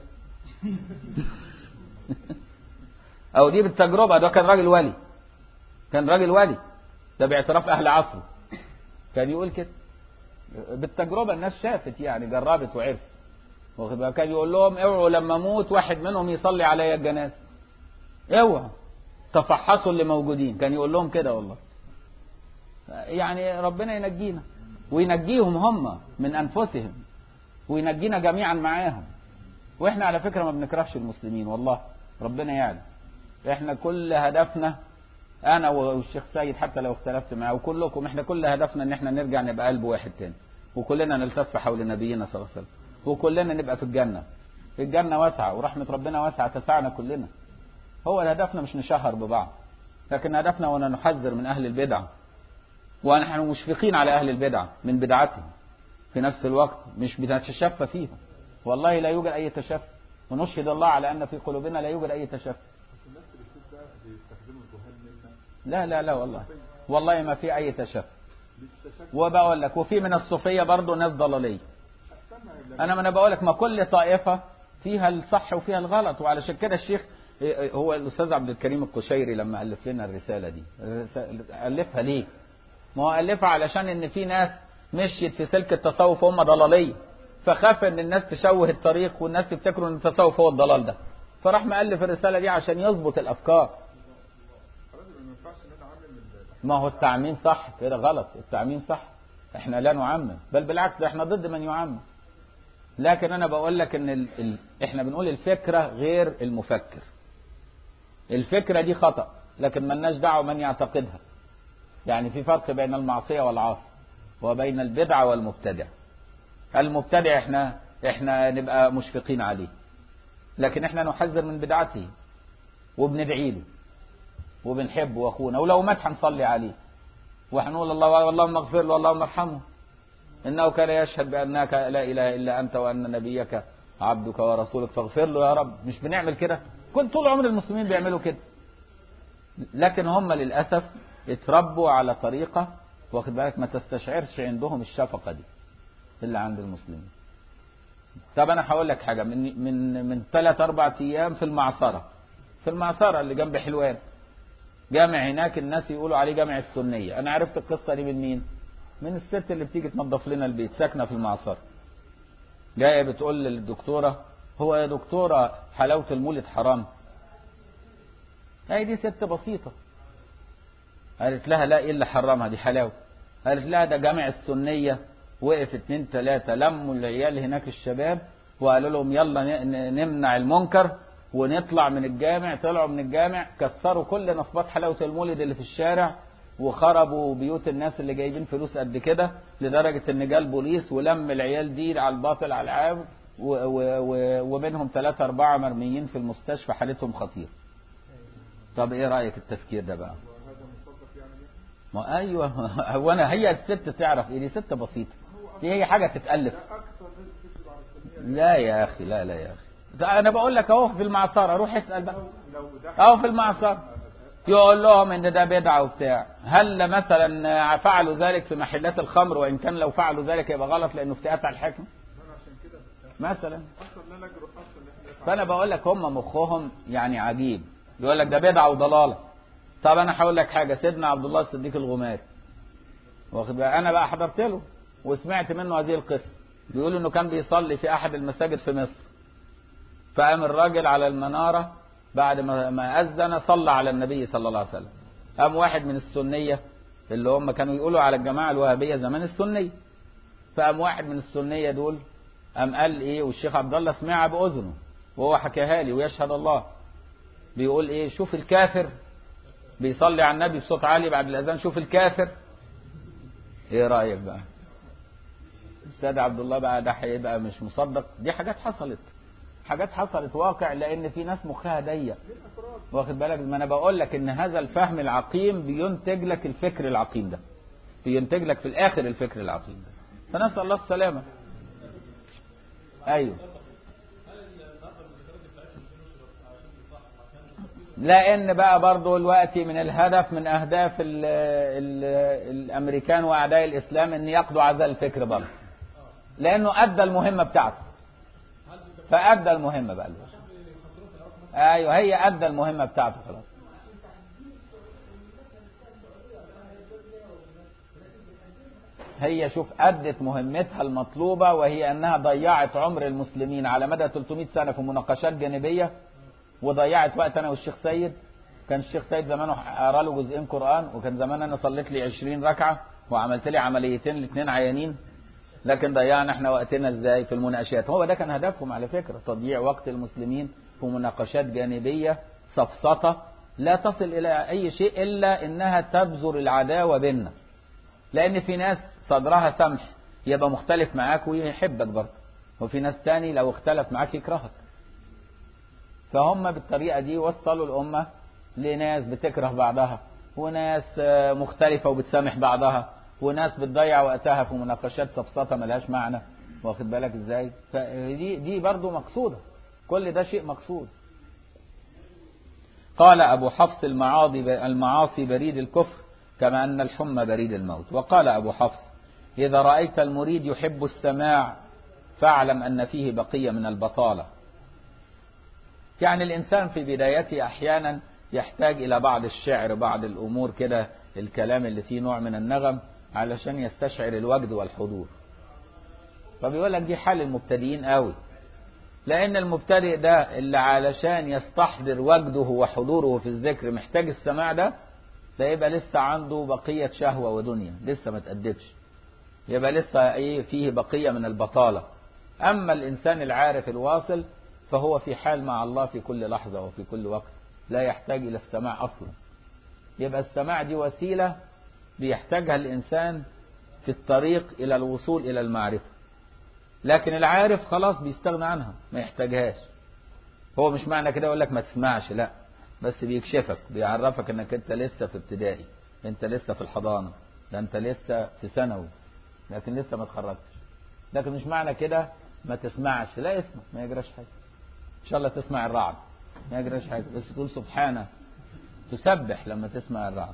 أو دي بالتجربة، ده كان راجل ولي، كان راجل ولي، ده باعتراف أهل عصره كان يقول كده بالتجربة. الناس شافت يعني، جربت وعرفت. كان يقول لهم اوعوا لما اموت واحد منهم يصلي عليا الجنازة، اوعوا تفحصوا اللي موجودين. كان يقول لهم كده والله. يعني ربنا ينجينا وينجيهم هم من أنفسهم، وينجينا جميعا معاهم. واحنا على فكرة ما بنكرهش المسلمين والله، ربنا يعلم. احنا كل هدفنا، انا والشيخ سيد حتى لو اختلفت معاه وكلكم، احنا كل هدفنا ان احنا نرجع نبقى قلب واحد تاني، وكلنا نلتف حول نبينا صلى الله عليه وسلم، وكلنا نبقى في الجنة. الجنة واسعة ورحمة ربنا واسعة تسعنا كلنا. هو هدفنا مش نشهر ببعض، لكن هدفنا وانا نحذر من اهل البدع، ونحن مشفقين على اهل البدع من بدعتهم، في نفس الوقت مش بنتشفى فيهم. والله لا يوجد اي تشفى، ونشهد الله على ان في قلوبنا لا يوجد اي تشفى. لا والله ما في اي تشفى. وبقول لك وفي من الصوفيه برضه ناس ضلاليه. انا بقول لك ما كل طائفه فيها الصح وفيها الغلط. وعلشان كده الشيخ هو الاستاذ عبد الكريم القشيري لما الف لنا الرساله دي، الفها ليه؟ ما هو الفها علشان ان في ناس مشيت في سلك التصوف هم ضلاليه، فخاف ان الناس تشوه الطريق والناس تفتكروا ان التصوف هو الضلال ده، فراح مؤلف الرساله دي عشان يظبط الافكار. ما هو التعميم صح كده غلط، التعميم صح. احنا لا نعمم، بل بالعكس ده احنا ضد من يعمم. لكن انا بقول لك ان احنا بنقول الفكرة غير المفكر. الفكرة دي خطأ، لكن ملناش دعوة من يعتقدها. يعني في فرق بين المعصية والعاصي وبين البدعة والمبتدع. المبتدع احنا نبقى مشفقين عليه، لكن احنا نحذر من بدعته وبندعي له وبنحبه واخونا، ولو مات هنصلي عليه وهنقول اللهم اغفر له اللهم ارحمه انه كان يشهد بانك لا اله الا انت وان نبيك عبدك ورسولك فاغفر له يا رب. مش بنعمل كده؟ كنت طول عمر المسلمين بيعملوا كده، لكن هم للاسف اتربوا على طريقه، واخد بالك، ما تستشعرش عندهم الشفقه دي اللي عند المسلمين. طب انا هقول لك حاجه، من 3-4 ايام في المعصره اللي جنب حلوان، جامع هناك الناس يقولوا عليه جامع السنيه. انا عرفت القصه دي من مين؟ من الست اللي بتيجي تنظف لنا البيت، ساكنه في المعصره، جايه بتقول للدكتوره هو يا دكتوره حلاوه المولد حرام؟ هي دي ست بسيطه. قالت لها لا، ايه اللي حرمها؟ دي حلاوه. قالت لها ده جامع السنيه، وقف 2-3 لموا العيال هناك الشباب وقالوا لهم يلا نمنع المنكر ونطلع من الجامع. طلعوا من الجامع كسروا كل نصبات حلاوة المولد اللي في الشارع وخربوا بيوت الناس اللي جايبين فلوس قد كده، لدرجة ان جال بوليس ولم العيال دي على الباطل على العاب، ومنهم 3-4 مرميين في المستشفى حالتهم خطيرة. طب ايه رأيك التفكير ده بقى؟ ما ايوه هو هي الست تعرف ايه؟ دي ست بسيطة، دي هي حاجة تتألف. لا يا اخي، لا يا اخي، انا بقول لك اهو في المعصرة، روح اسأل بقى اهو في المعصرة يقول لهم ان ده بدعة وبتاع. هل مثلا فعلوا ذلك في محلات الخمر؟ وان كان لو فعلوا ذلك يبقى غلط لانه افتئات على الحكم مثلا. فانا بقول لك هم مخهم يعني عجيب، يقول لك ده بدعة وضلالة. طب انا هقول لك حاجة، سيدنا عبد الله الصديق الغماري، واخد بقى، انا بقى حضرت له وسمعت منه هذه القصة. بيقول انه كان بيصلي في احد المساجد في مصر، فقام الراجل على المنارة بعد ما أذن صلى على النبي صلى الله عليه وسلم. قام واحد من السنية اللي هم كانوا يقولوا على الجماعة الوهابية زمان السنية، فقام واحد من السنية دول قام قال ايه، والشيخ عبد الله سمعها بأذنه وهو حكاها لي ويشهد الله، بيقول ايه، شوف الكافر بيصلي على النبي بصوت عالي بعد الأذان، شوف الكافر. ايه رأيك بقى استاذ عبد الله بقى؟ ده هيبقى مش مصدق؟ دي حاجات حصلت واقع، لان في ناس مخها ضيق، واخد بالك. ما انا بقول لك ان هذا الفهم العقيم بينتج لك الفكر العقيم ده، بينتج لك في الاخر الفكر العقيم ده، فنسأل الله السلامة. ايوه، لان بقى برضو الوقت من الهدف من اهداف الامريكان واعداء الاسلام ان يقضوا على هذا الفكر برضو، لانه ادى المهمة بتاعته، فادى المهمة بقى. ايوه، هي ادى المهمة بتاعته خلاص. هي شوف ادت مهمتها المطلوبة، وهي انها ضيعت عمر المسلمين على مدى 300 سنة في مناقشات جانبية، وضيعت وقت. انا والشيخ سيد، كان الشيخ سيد زمانه قرا له جزئين قرآن، وكان زمان انا صليت لي 20 ركعة وعملت لي عمليتين ل2 عيانين، لكن ضيعنا احنا وقتنا ازاي في المناقشات. هو ده كان هدفهم على فكرة، تضييع وقت المسلمين في مناقشات جانبية سفسطة لا تصل الى اي شيء الا انها تبذر العداوة بيننا، لان في ناس صدرها سمح يبقى مختلف معاك ويحبك برضه، وفي ناس تاني لو اختلف معاك يكرهك. فهم بالطريقة دي وصلوا الأمة لناس بتكره بعضها، وناس مختلفة وبتسامح بعضها، وناس بتضيع وقتها في مناقشات سفسطة ملهاش معنى، واخد بالك ازاي. فدي برضو مقصودة، كل ده شيء مقصود. قال أبو حفص المعاصي بريد الكفر كما أن الحمى بريد الموت. وقال أبو حفص إذا رأيت المريد يحب السماع فاعلم أن فيه بقية من البطالة. يعني الإنسان في بدايته أحيانا يحتاج إلى بعض الشعر، بعض الأمور كده، الكلام اللي فيه نوع من النغم علشان يستشعر الوجد والحضور. فبيقول لك دي حال المبتدئين قوي، لأن المبتدئ ده اللي علشان يستحضر وجده وحضوره في الذكر محتاج السماع ده يبقى لسه عنده بقية شهوة ودنيا، لسه ما تأدبش. يبقى لسه ايه فيه بقية من البطالة. اما الانسان العارف الواصل فهو في حال مع الله في كل لحظة وفي كل وقت، لا يحتاج الى السماع اصلا. يبقى السماع دي وسيلة بيحتاجها الانسان في الطريق الى الوصول الى المعرفة، لكن العارف خلاص بيستغنى عنها ما يحتاجهاش. هو مش معنى كده يقول لك ما تسمعش، لا، بس بيكشفك، بيعرفك انك انت لسه في ابتدائي، انت لسه في الحضانة، ده انت لسه في ثانوي، لكن لسه ما اتخرجتش. لكن مش معنى كده ما تسمعش، لا، اسمع ما يجراش حاجة. ان شاء الله تسمع الرعد ما يجراش حاجة، بس تقول سبحانه، تسبح لما تسمع الرعد.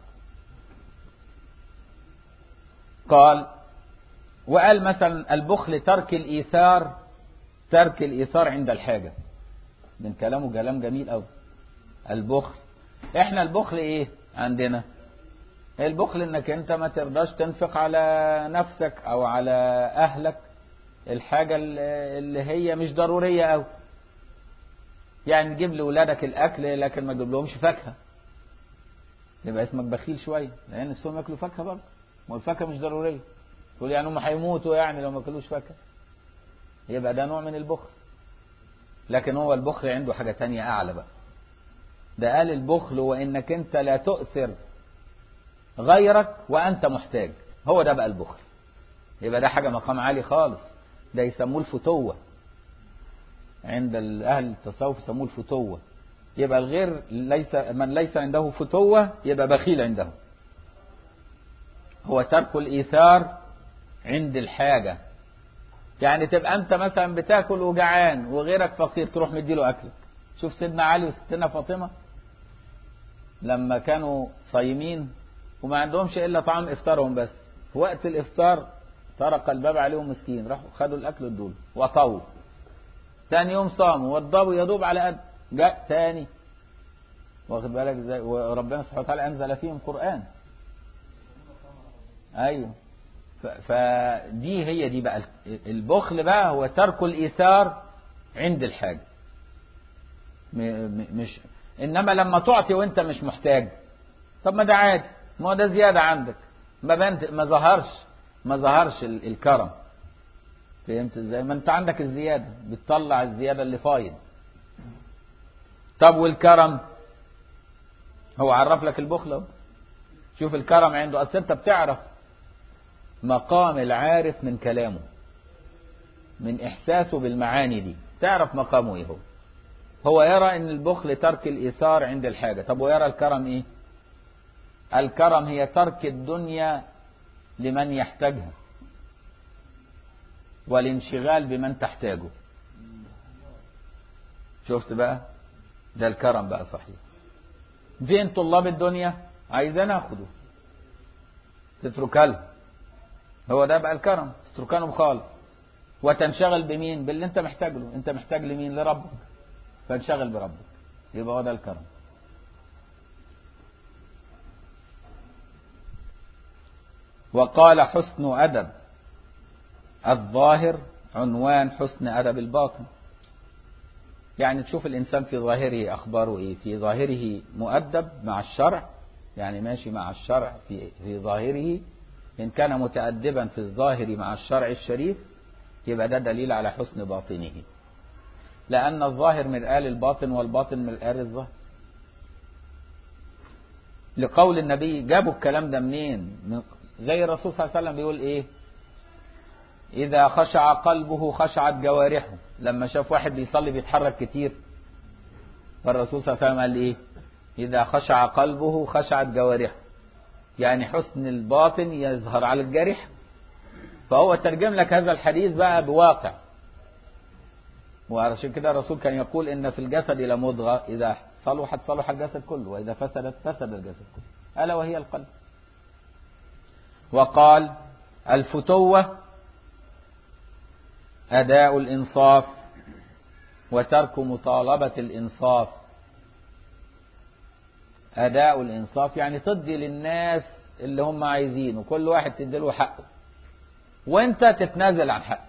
قال وقال مثلا البخل ترك الإيثار، ترك الإيثار عند الحاجة. من كلامه كلام جميل قوي. البخل، احنا البخل ايه عندنا؟ البخل انك انت ما ترضاش تنفق على نفسك او على اهلك الحاجة اللي هي مش ضرورية قوي. يعني تجيب لولادك الاكل لكن ما تجيب لهمش فاكهة، يبقى اسمك بخيل شوية، لان نفسهم ياكلوا فاكهة برضه، والفاكهة مش ضرورية. تقول يعني هم هيموتوا يعني لو ما اكلوش فاكهة، يبقى ده نوع من البخل. لكن هو البخل عنده حاجة تانية اعلى بقى. ده قال البخل وانك انت لا تؤثر غيرك وانت محتاج، هو ده بقى البخل. يبقى ده حاجة مقام عالي خالص، ده يسموه الفتوة عند اهل التصوف، يسموه الفتوة. يبقى الغير من ليس عنده فتوة يبقى بخيل عنده. هو ترك الإيثار عند الحاجة. يعني تبقى أنت مثلا بتاكل وجعان وغيرك فقير تروح مديله أكلك. شوف سيدنا علي وستنا فاطمة لما كانوا صايمين وما عندهمش إلا طعام إفطارهم بس، في وقت الإفطار طرق الباب عليهم مسكين، راحوا خدوا الأكل ودول وطوا. ثاني يوم صاموا وضبوا يدوب على قد، جاء ثاني، واخد بالك ازاي؟ وربنا سبحانه وتعالى أنزل فيهم قرآن. أيوه. فدي هي دي بقى البخل بقى، هو ترك الإيثار عند الحاجة. مش إنما لما تعطي وأنت مش محتاج، طب ما ده عادي، ما ده زيادة عندك، ما ظهرش الكرم. فهمت ازاي؟ ما انت عندك الزيادة، بتطلع الزيادة اللي فايض. طب والكرم هو عرف لك البخل اهو. شوف الكرم عنده، اصل انت بتعرف مقام العارف من كلامه، من احساسه بالمعاني دي، تعرف مقامه ايه. هو يرى ان البخل ترك الايثار عند الحاجة. طب ويرى الكرم ايه؟ الكرم هي ترك الدنيا لمن يحتاجها والانشغال بمن تحتاجه. شفت بقى؟ ده الكرم بقى صحيح. فين طلاب الدنيا عايزين اخده تتركها له، هو ده بقى الكرم، تتركها لهم خالص وتنشغل بمين؟ باللي انت محتاج له. انت محتاج لمين؟ لربك، فانشغل بربك، يبقى هو ده الكرم. وقال حسن أدب الظاهر عنوان حسن أدب الباطن. يعني تشوف الإنسان في ظاهره أخباره إيه. في ظاهره مؤدب مع الشرع، يعني ماشي مع الشرع في ظاهره. إن كان متأدبا في الظاهر مع الشرع الشريف يبقى ده دليل على حسن باطنه، لأن الظاهر مرآة للباطن والباطن مرآة للظاهر. لقول النبي، جابوا الكلام ده منين؟ زي الرسول صلى الله عليه وسلم بيقول إيه؟ إذا خشع قلبه خشعت جوارحه. لما شاف واحد بيصلي بيتحرك كتير، فالرسول صلى الله عليه وسلم قال إيه؟ إذا خشع قلبه خشعت جوارحه، يعني حسن الباطن يظهر على الجارح. فهو ترجم لك هذا الحديث بقى بواقع. وعشان كده الرسول كان يقول إن في الجسد لمضغة إذا صلحت صلح الجسد كله، وإذا فسدت فسد الجسد كله، ألا وهي القلب. وقال الفتوة أداء الإنصاف وترك مطالبة الإنصاف. أداء الإنصاف يعني تدي للناس اللي هم عايزينه، وكل واحد تديله حقه وانت تتنازل عن حقك.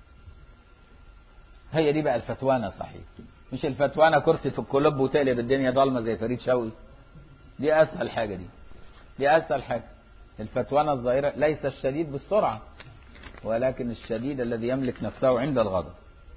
هي دي بقى الفتوانة صحيح. مش الفتوانة كرسي في الكلوب وتقلب الدنيا ضلمة زي فريد شوقي. دي أسهل حاجة، دي أسهل حاجة. الفتوانة الظاهرة ليس الشديد بالسرعة، ولكن الشديد الذي يملك نفسه عند الغضب.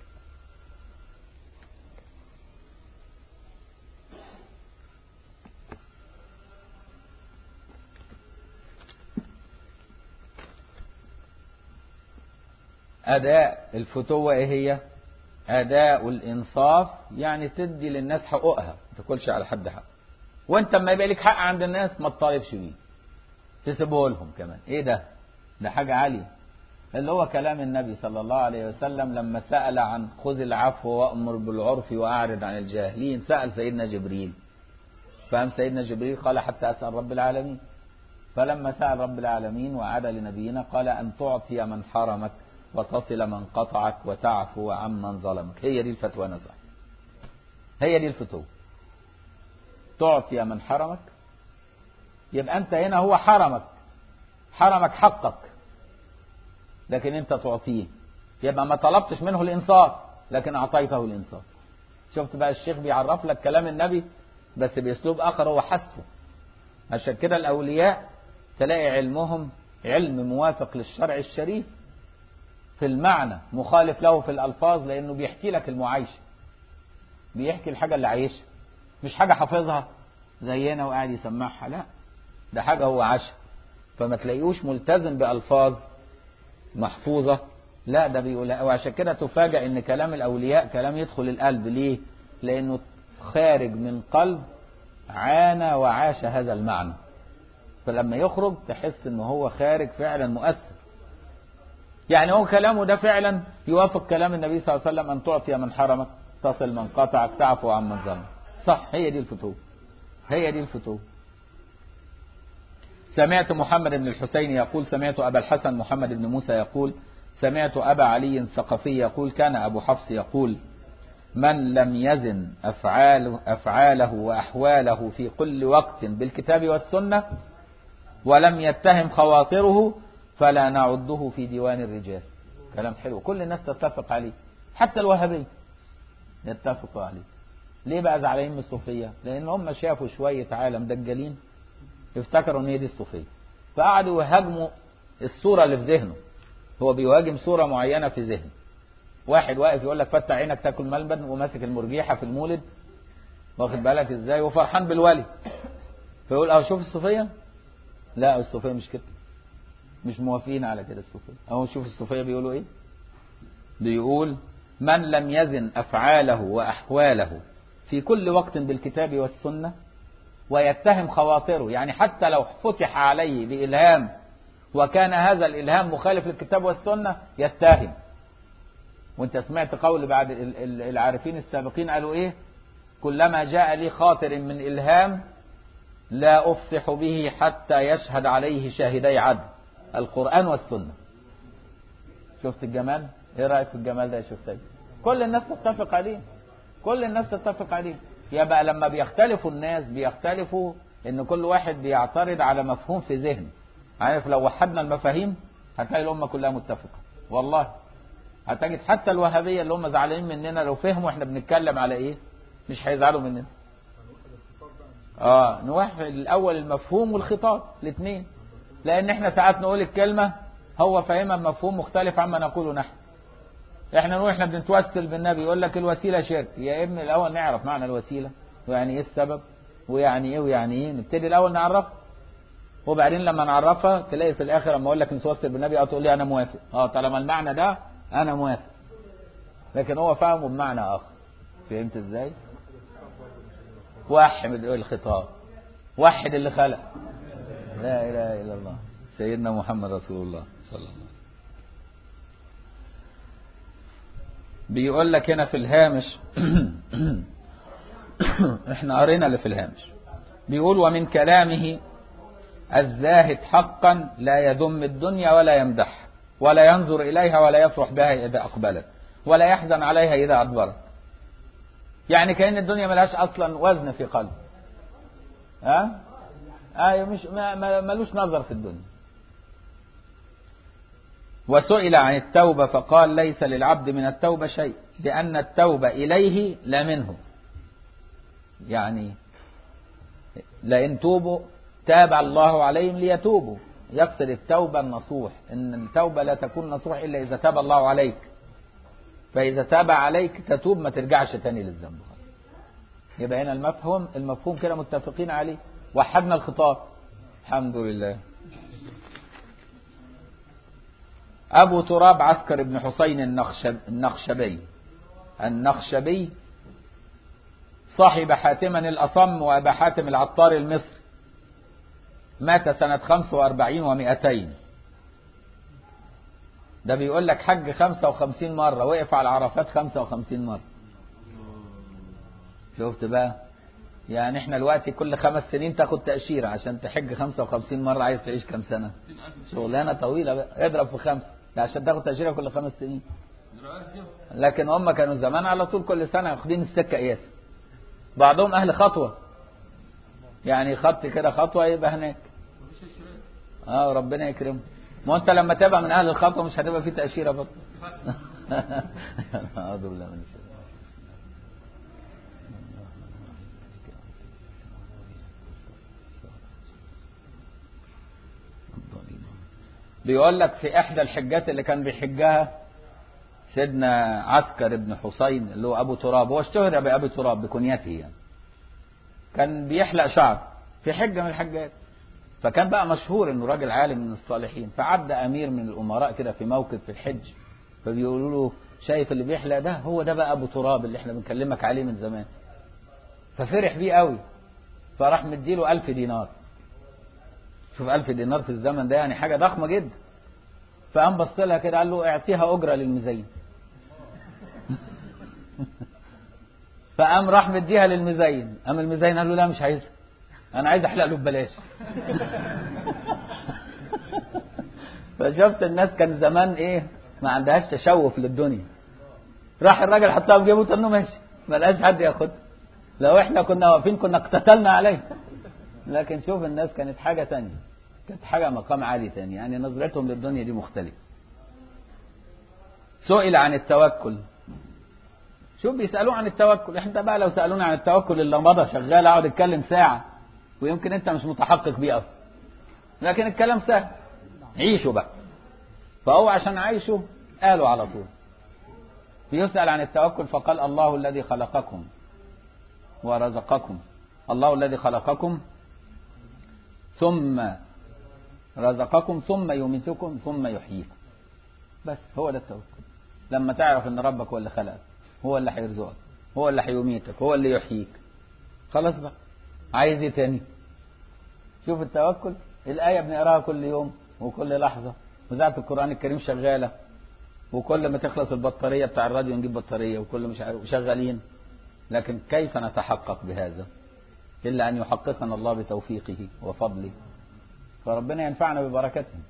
أداء الفتوة إيه هي؟ أداء الإنصاف، يعني تدي للناس حقوقها، ما تاكلش على حد حق، وأنت لما يبقى لك حق عند الناس ما تطالبش بيه، تسيبه لهم كمان. إيه ده؟ ده حاجة عالية، اللي هو كلام النبي صلى الله عليه وسلم لما سأل عن خذ العفو وأمر بالعرف وأعرض عن الجاهلين، سأل سيدنا جبريل، فقام سيدنا جبريل قال حتى أسأل رب العالمين، فلما سأل رب العالمين وعاد لنبينا قال أن تعطي من حرمك وتصل من قطعك وتعفو عمن ظلمك. هي دي الفتوى نصح، هي دي الفتوى، تعطي من حرمك، يبقى أنت هنا هو حرمك حقك، لكن أنت تعطيه، يبقى ما طلبتش منه الإنصاف لكن أعطيته الإنصاف. شفت بقى الشيخ بيعرف لك كلام النبي بس بأسلوب آخر هو حسه. عشان كده الأولياء تلاقي علمهم علم موافق للشرع الشريف في المعنى، مخالف له في الألفاظ، لأنه بيحكي لك المعايشة، بيحكي الحاجة اللي عايشها، مش حاجة حافظها زينا وقاعد يسمعها، لا، ده حاجة هو عاشها، فما تلاقيوش ملتزم بألفاظ محفوظة، لا ده بيقولها. وعشان كده تفاجأ ان كلام الأولياء كلام يدخل القلب. ليه؟ لأنه خارج من قلب عانى وعاش هذا المعنى، فلما يخرج تحس انه هو خارج فعلا مؤثر. يعني هو كلامه ده فعلا يوافق كلام النبي صلى الله عليه وسلم، أن تعطي من حرمك، تصل من قطعك، تعفو عن من ظلمك. صح، هي دي الفتوة، هي دي الفتوة. سمعت محمد بن الحسين يقول سمعت أبا الحسن محمد بن موسى يقول سمعت أبا علي الثقفي يقول كان أبو حفص يقول من لم يزن أفعاله وأحواله في كل وقت بالكتاب والسنة ولم يتهم خواطره فلا نعده في ديوان الرجال. كلام حلو، كل الناس تتفق عليه، حتى الوهابية يتفقوا عليه. ليه بقى زعلانين من الصوفية؟ لأن هم شافوا شوية عالم دجالين افتكروا ان هي دي الصوفية، فقعدوا يهاجموا الصورة اللي في ذهنه. هو بيهاجم صورة معينة في ذهنه. واحد واقف يقول لك فتح عينك تاكل ملبن وماسك المرجيحة في المولد، واخد بالك ازاي، وفرحان بالولي، فيقول اهو شوف الصوفية. لا الصوفية مش كده، مش موافقين على كده الصوفية. اهو شوف الصوفية بيقولوا ايه، بيقول من لم يزن أفعاله وأحواله في كل وقت بالكتاب والسنة ويتهم خواطره، يعني حتى لو فتح عليه بإلهام وكان هذا الإلهام مخالف للكتاب والسنة يتهم. وانت سمعت قول بعد العارفين السابقين قالوا ايه؟ كلما جاء لي خاطر من إلهام لا أفصح به حتى يشهد عليه شاهدي عدل، القرآن والسنة. شفت الجمال؟ ايه رأيك في الجمال ده يا شيخ سيد؟ كل الناس تتفق عليه، كل الناس تتفق عليه. يبقى لما بيختلفوا الناس بيختلفوا ان كل واحد بيعترض على مفهوم في ذهنه. عارف لو وحدنا المفاهيم هتلاقي الأمة كلها متفقة، والله هتجد حتى الوهابية اللي هم زعلانين مننا لو فهموا احنا بنتكلم على ايه مش هيزعلوا مننا. نوحد الأول المفهوم والخطاب الاثنين، لأن احنا ساعات نقول الكلمة هو فاهمها بمفهوم مختلف عما نقوله نحن. احنا نقول احنا بنتوسل بالنبي، يقول لك الوسيلة شرك. يا ابن الأول نعرف معنى الوسيلة ويعني ايه السبب ويعني ايه ويعني ايه، نبتدي الأول نعرفها، وبعدين لما نعرفها تلاقي في الآخر لما أقول لك نتوسل بالنبي تقول لي أنا موافق. طالما المعنى ده أنا موافق، لكن هو فاهمه بمعنى آخر. فهمت ازاي؟ وحد الخطاب، وحد اللي خلق، لا إله إلا الله سيدنا محمد رسول الله صلى الله عليه وسلم. بيقول لك هنا في الهامش احنا قرينا اللي في الهامش، بيقول ومن كلامه الزاهد حقا لا يذم الدنيا ولا يمدح ولا ينظر إليها ولا يفرح بها إذا أقبلت ولا يحزن عليها إذا أدبرت. يعني كأن الدنيا ملهاش أصلا وزن في قلب، مش ملوش نظر في الدنيا. وسئل عن التوبة فقال ليس للعبد من التوبة شيء لأن التوبة إليه لا منه. يعني لئن توبوا تاب الله عليهم ليتوبوا، يقصد التوبة النصوح، إن التوبة لا تكون نصوح إلا إذا تاب الله عليك، فإذا تاب عليك تتوب ما ترجعش تاني للذنب. يبقى هنا المفهوم كده متفقين عليه، وحدنا الخطاب الحمد لله. أبو تراب عسكر بن حسين النخشبي صاحب حاتما الأصم وأبا حاتم العطار المصري، مات سنة 45 و200. ده بيقول لك حج 55 مرة، وقف على عرفات 55 مرة. شفت بقى؟ يعني احنا دلوقتي كل 5 سنين تاخد تأشيرة عشان تحج 55 مرة، عايز تعيش كام سنة؟ شغلانة طويلة بقى، اضرب في 5 عشان تاخد تأشيرة كل 5 سنين. لكن هم كانوا زمان على طول كل سنة واخدين السكة قياس. بعضهم أهل خطوة، يعني خط كده خطوة يبقى هناك. ربنا يكرمه. ما انت لما تبقى من أهل الخطوة مش هتبقى في تأشيرة برضه. أعوذ بالله من الشيطان. بيقول لك في إحدى الحجات اللي كان بيحجها سيدنا عسكر بن حسين اللي هو أبو تراب، هو اشتهر بأبي تراب بكنيته يعني، كان بيحلق شعر في حجة من الحجات، فكان بقى مشهور انه راجل عالم من الصالحين. فعدى امير من الامراء كده في موقف في الحج، فبيقولوا له شايف اللي بيحلق ده؟ هو ده بقى ابو تراب اللي احنا بنكلمك عليه من زمان. ففرح بيه قوي، فراح مديله 1000 دينار. شوف 1000 دينار في الزمن ده يعني حاجة ضخمة جدا. فقام بص لها كده قال له اعطيها اجرة للمزين. فقام راح مديها للمزين، قام المزين قال له لا مش عايزها، انا عايز احلق له ببلاش. فشفت الناس كان زمان ايه، ما عندهاش تشوف للدنيا. راح الراجل حطها في جيبه وقال له ماشي، ما لقاش حد ياخدها. لو احنا كنا واقفين كنا اقتتلنا عليه. لكن شوف الناس كانت حاجة تانية، كانت حاجة مقام عالي تاني، يعني نظرتهم للدنيا دي مختلفة. سئل عن التوكل. شوف بيسألوه عن التوكل، احنا بقى لو سألونا عن التوكل اللي مضى شغال اقعد اتكلم ساعة، ويمكن انت مش متحقق بيه اصلا، لكن الكلام سهل، عيشوا بقى. فهو عشان عايشه قالوا على طول. بيسأل عن التوكل فقال الله الذي خلقكم ورزقكم، الله الذي خلقكم ثم رزقكم ثم يميتكم ثم يحييكم. بس هو ده التوكل. لما تعرف ان ربك هو اللي خلقك، هو اللي هيرزقك، هو اللي هيميتك، هو اللي يحييك، خلاص بقى عايز ايه تاني؟ شوف التوكل، الآية بنقراها كل يوم وكل لحظة، وذات القرآن الكريم شغالة، وكل ما تخلص البطارية بتاع الراديو نجيب بطارية، وكل مش شغالين. لكن كيف نتحقق بهذا إلا أن يحققنا الله بتوفيقه وفضله، فربنا ينفعنا ببركته.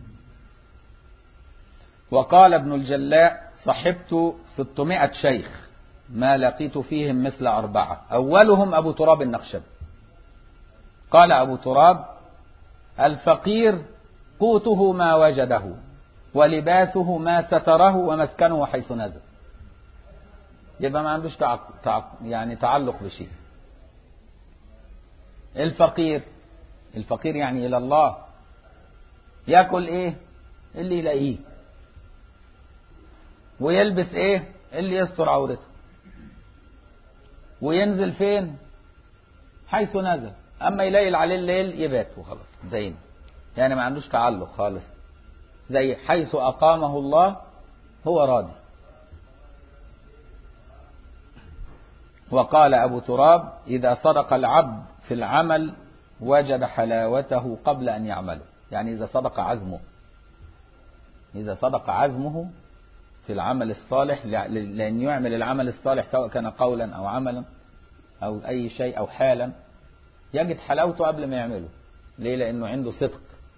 وقال ابن الجلاء صحبت 600 شيخ ما لقيت فيهم مثل 4، أولهم أبو تراب النخشبي. قال أبو تراب الفقير قوته ما وجده، ولباسه ما ستره، ومسكنه حيث نزل. يبقى ما عندوش يعني تعلق بشيء. الفقير يعني إلى الله، يأكل إيه؟ اللي يلاقيه، ويلبس إيه؟ اللي يستر عورته، وينزل فين؟ حيث نزل. أما يلاقي عليه الليل يبات وخلاص زين، يعني ما عندوش تعلق خالص، زي حيث أقامه الله هو راضي. وقال أبو تراب إذا صدق العبد في العمل وجد حلاوته قبل أن يعمله، يعني إذا صدق عزمه في العمل الصالح، لأن يعمل العمل الصالح سواء كان قولا أو عملا أو أي شيء أو حالا، يجد حلاوته قبل ما يعمله. ليه؟ لأنه عنده صدق.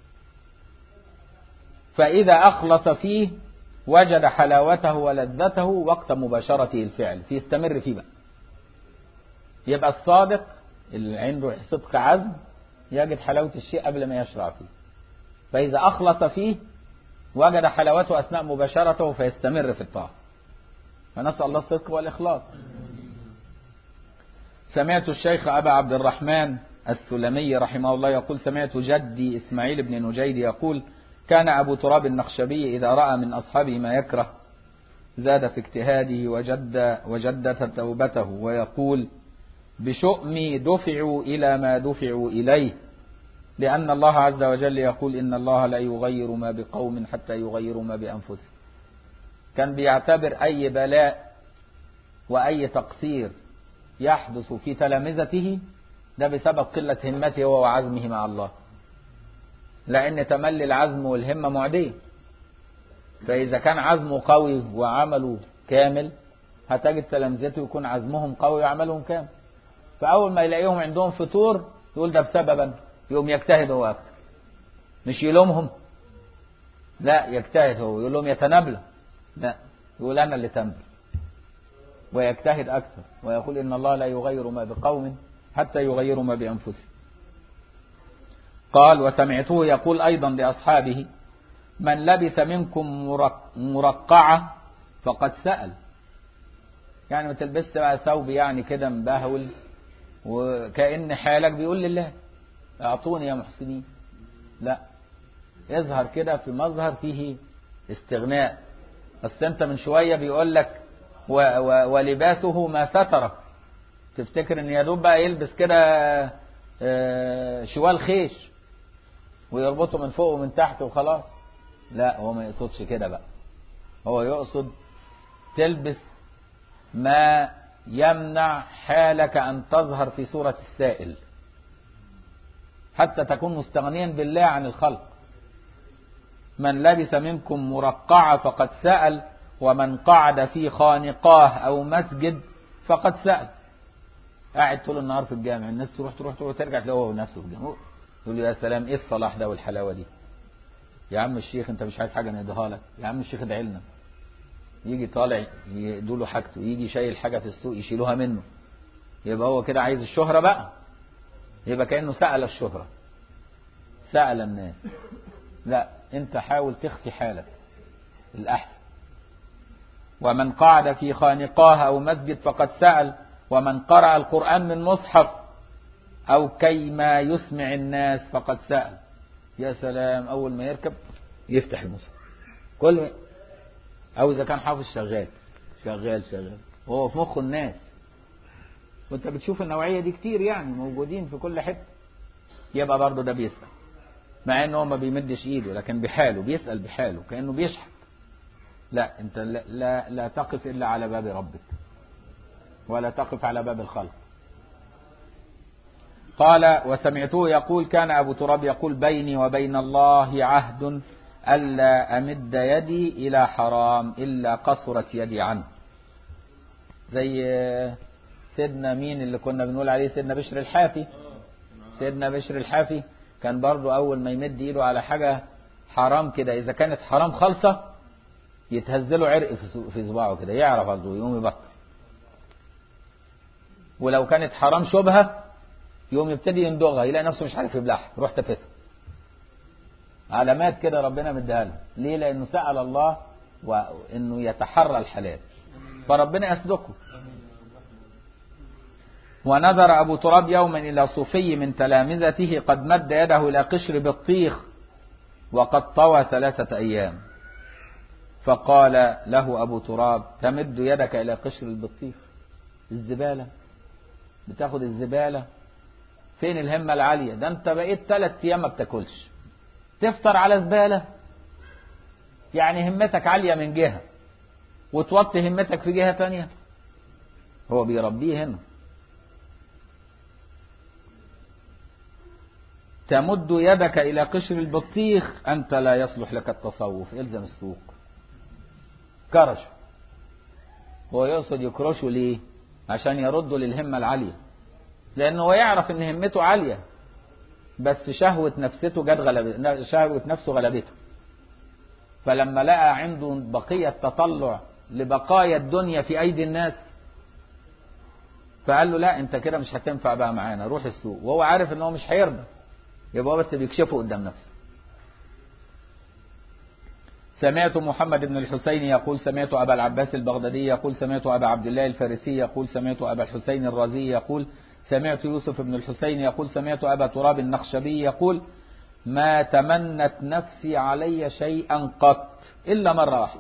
فإذا أخلص فيه وجد حلاوته ولذته وقت مباشرته الفعل، فيستمر فيه بقى. يبقى الصادق اللي عنده صدق عزم يجد حلاوة الشيء قبل ما يشرع فيه، فإذا أخلص فيه وجد حلاوته أثناء مباشرته فيستمر في الطاعة. فنسأل الله الصدق والإخلاص. سمعت الشيخ أبا عبد الرحمن السلمي رحمه الله يقول سمعت جدي إسماعيل بن نجيد يقول كان أبو تراب النخشبي إذا رأى من أصحابه ما يكره زاد في اجتهاده وجدد توبته ويقول بشؤمي دفعوا إلى ما دفعوا إليه لأن الله عز وجل يقول إن الله لا يغير ما بقوم حتى يغيروا ما بأنفسهم. كان بيعتبر أي بلاء وأي تقصير يحدث في تلامذته ده بسبب قلة همته هو وعزمه مع الله، لأن تملي العزم والهمة معدية. فإذا كان عزمه قوي وعمله كامل هتجد تلامذته يكون عزمهم قوي وعملهم كامل. فأول ما يلاقيهم عندهم فتور يقول ده بسببا، يقوم يجتهد هو أكتر، مش يلومهم، لا يجتهد هو، يقول لهم يتنبلة، لا يقول أنا اللي تنبل، ويجتهد أكثر ويقول إن الله لا يغير ما بقوم حتى يغيروا ما بأنفسهم. قال وسمعته يقول أيضا لأصحابه من لبس منكم مرقعة فقد سأل. يعني ما تلبس بقى ثوب يعني كده مبهول وكأن حالك بيقول لله اعطوني يا محسنين، لا يظهر كده في مظهر فيه استغناء. اصل انت من شوية بيقول لك ولباسه ما سترك، تفتكر ان يدوب بقى يلبس كده شوال خيش ويربطه من فوق ومن تحت وخلاص، لا هو ما يقصدش كده بقى، هو يقصد تلبس ما يمنع حالك أن تظهر في صورة السائل حتى تكون مستغنيا بالله عن الخلق. من لبس منكم مرقعة فقد سأل ومن قعد في خانقاه أو مسجد فقد سأل. قاعد طول النهار في الجامع، الناس تروح وترجع تلاقيه هو نفسه في الجامع، يقول له يا سلام ايه الصلاح ده والحلاوة دي، يا عم الشيخ انت مش عايز حاجة نديها لك، يا عم الشيخ ادعي لنا. يجي طالع يدوا له حاجته، يجي شايل حاجة في السوق يشيلوها منه، يبقى هو كده عايز الشهرة بقى، يبقى كأنه سأل الشهرة، سأل الناس. لا انت حاول تخفي حالك الأحسن. ومن قعد في خانقاه أو مسجد فقد سأل ومن قرأ القرآن من مصحف أو كيما يسمع الناس فقد سأل. يا سلام أول ما يركب يفتح المصحف كل أو إذا كان حافظ شغال وهو في مخ الناس، وانت بتشوف النوعية دي كتير يعني موجودين في كل حتة، يبقى برضه ده بيسأل مع انه هو ما بيمدش ايده لكن بحاله بيسأل بحاله كأنه بيشحت. لا انت لا تقف الا على باب ربك ولا تقف على باب الخلق. قال وسمعته يقول كان أبو تراب يقول بيني وبين الله عهد ألا أمد يدي إلى حرام إلا قصرت يدي عنه. زي سيدنا مين اللي كنا بنقول عليه سيدنا بشر الحافي. سيدنا بشر الحافي كان برضو أول ما يمد إيده على حاجة حرام كده إذا كانت حرام خالصة يتهزله عرق في صباعه كده يعرف قصده يقوم يبطل، ولو كانت حرام شبهة يقوم يبتدي يندغها يلاقي نفسه مش عارف يبلعها روح تفتها. علامات كده ربنا مديها له. ليه؟ لأنه سأل الله وإنه يتحرى الحلال فربنا يصدقه. ونظر أبو تراب يوما إلى صوفي من تلامذته قد مد يده إلى قشر بطيخ وقد طوى 3 أيام، فقال له أبو تراب تمد يدك إلى قشر البطيخ الزبالة، بتاخد الزبالة، فين الهمة العالية؟ ده انت بقيت 3 أيام ما بتاكلش تفطر على زبالة. يعني همتك عالية من جهة وتوطي همتك في جهة تانية. هو بيربيه هنا. تمد يدك إلى قشر البطيخ أنت لا يصلح لك التصوف، إلزم السوق. كرش هو يقصد يكرشه ليه؟ عشان يرده للهمة العالية، لأنه هو يعرف إن همته عالية بس شهوة نفسه غلبته. فلما لقى عنده بقية تطلع لبقايا الدنيا في أيدي الناس فقال له لا انت كده مش هتنفع بقى معانا روح السوق، وهو عارف ان هو مش هيرضى، يبقى هو بس بيكشفه قدام نفسه. سمعت محمد بن الحسين يقول سمعت أبا العباس البغدادي يقول سمعت أبا عبد الله الفارسي يقول سمعت أبا الحسين الرازي يقول سمعت يوسف بن الحسين يقول سمعت أبا تراب النخشبي يقول ما تمنت نفسي علي شيئا قط إلا مرة واحدة.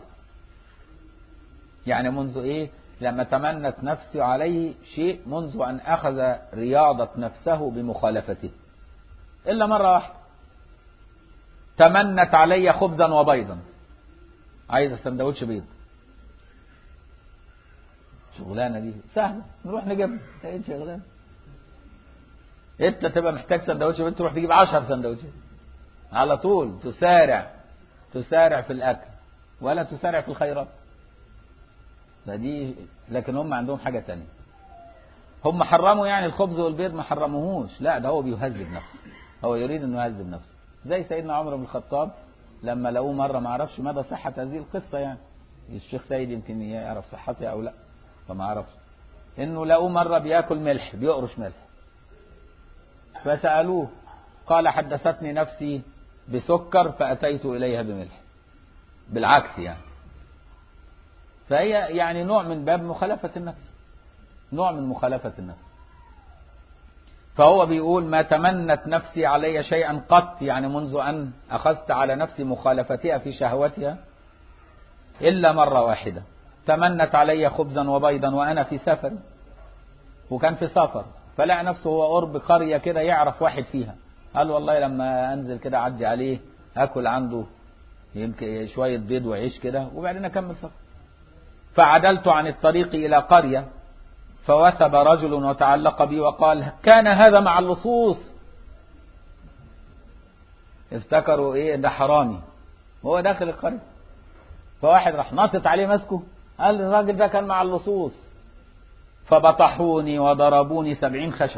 يعني منذ إيه؟ لما تمنت نفسي عليه شيء منذ أن أخذ رياضة نفسه بمخالفته إلا مرة واحدة. تمنت علي خبزا وبيضا، عايز سندوتش بيض. شغلانة دي سهلة نروح نجيب، ايه شغلانة؟ انت تبقى محتاج سندوتش بيض تروح تجيب 10 سندوتشات على طول. تسارع في الأكل ولا تسارع في الخيرات. دي لكن هم عندهم حاجة تانية. هم حرموا يعني الخبز والبيض، ما حرموهوش، لا ده هو بيهذب نفسه، هو يريد انه يهذب نفسه. زي سيدنا عمر بن الخطاب لما لقوه مرة، ما عرفش مدى صحة هذه القصة، يعني الشيخ سيد يمكن يعرف صحتها او لا فما عرفش، انه لقوه مرة بياكل ملح، بيقرش ملح، فسألوه قال حدثتني نفسي بسكر فأتيت إليها بملح، بالعكس يعني. فهي يعني نوع من باب مخالفة النفس، نوع من مخالفة النفس. فهو بيقول ما تمنت نفسي علي شيئا قط، يعني منذ أن أخذت على نفسي مخالفتها في شهوتها إلا مرة واحدة. تمنت علي خبزا وبيضا وأنا في سفر، وكان في سفر، فلقى نفسه هو قرب قرية كده يعرف واحد فيها، قال والله لما أنزل كده أعدي عليه أكل عنده يمكن شوية بيض وعيش كده وبعدين أكمل سفر. فعدلت عن الطريق إلى قرية فوثب رجل وتعلق بي وقال كان هذا مع اللصوص. افتكروا ايه ده حرامي وهو داخل القرية، فواحد راح ناطط عليه مسكه قال الراجل ده كان مع اللصوص. فبطحوني وضربوني 70 خشب.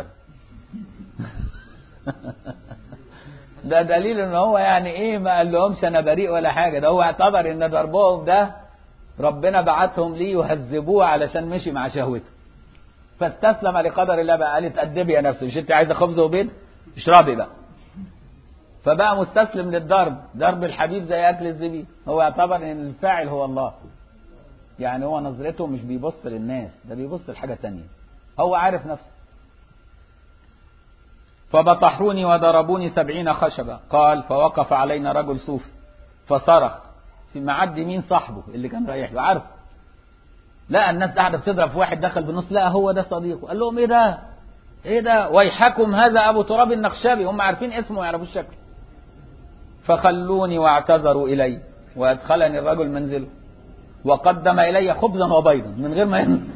ده دليل ان هو يعني ايه ما قال لهمش انا بريء ولا حاجة، ده هو اعتبر ان ضربهم ده ربنا بعتهم ليه يهذبوه علشان مشي مع شهوته، فاستسلم لقدر الله. بقى قالت ادبي يا نفسي، مش انت عايزه خبز وبيض اشربي بقى. فبقى مستسلم للضرب، ضرب الحبيب زي اكل الزبيب. هو اعتبر ان الفاعل هو الله، يعني هو نظرته مش بيبص للناس، ده بيبص لحاجة تانية، هو عارف نفسه. فبطحوني وضربوني 70 خشبة. قال فوقف علينا رجل صوفي فصرخ في معدي مين صاحبه اللي كان رايح له، عارف لا الناس قاعدة بتضرب في واحد دخل بالنص، لا هو ده صديقه. قال لهم ايه ده ويحكم هذا ابو تراب النخشبي، هم عارفين اسمه ويعرفوا الشكل. فخلوني واعتذروا الي وادخلني الرجل منزله وقدم الي خبزا وبيضا من غير ما ينزل.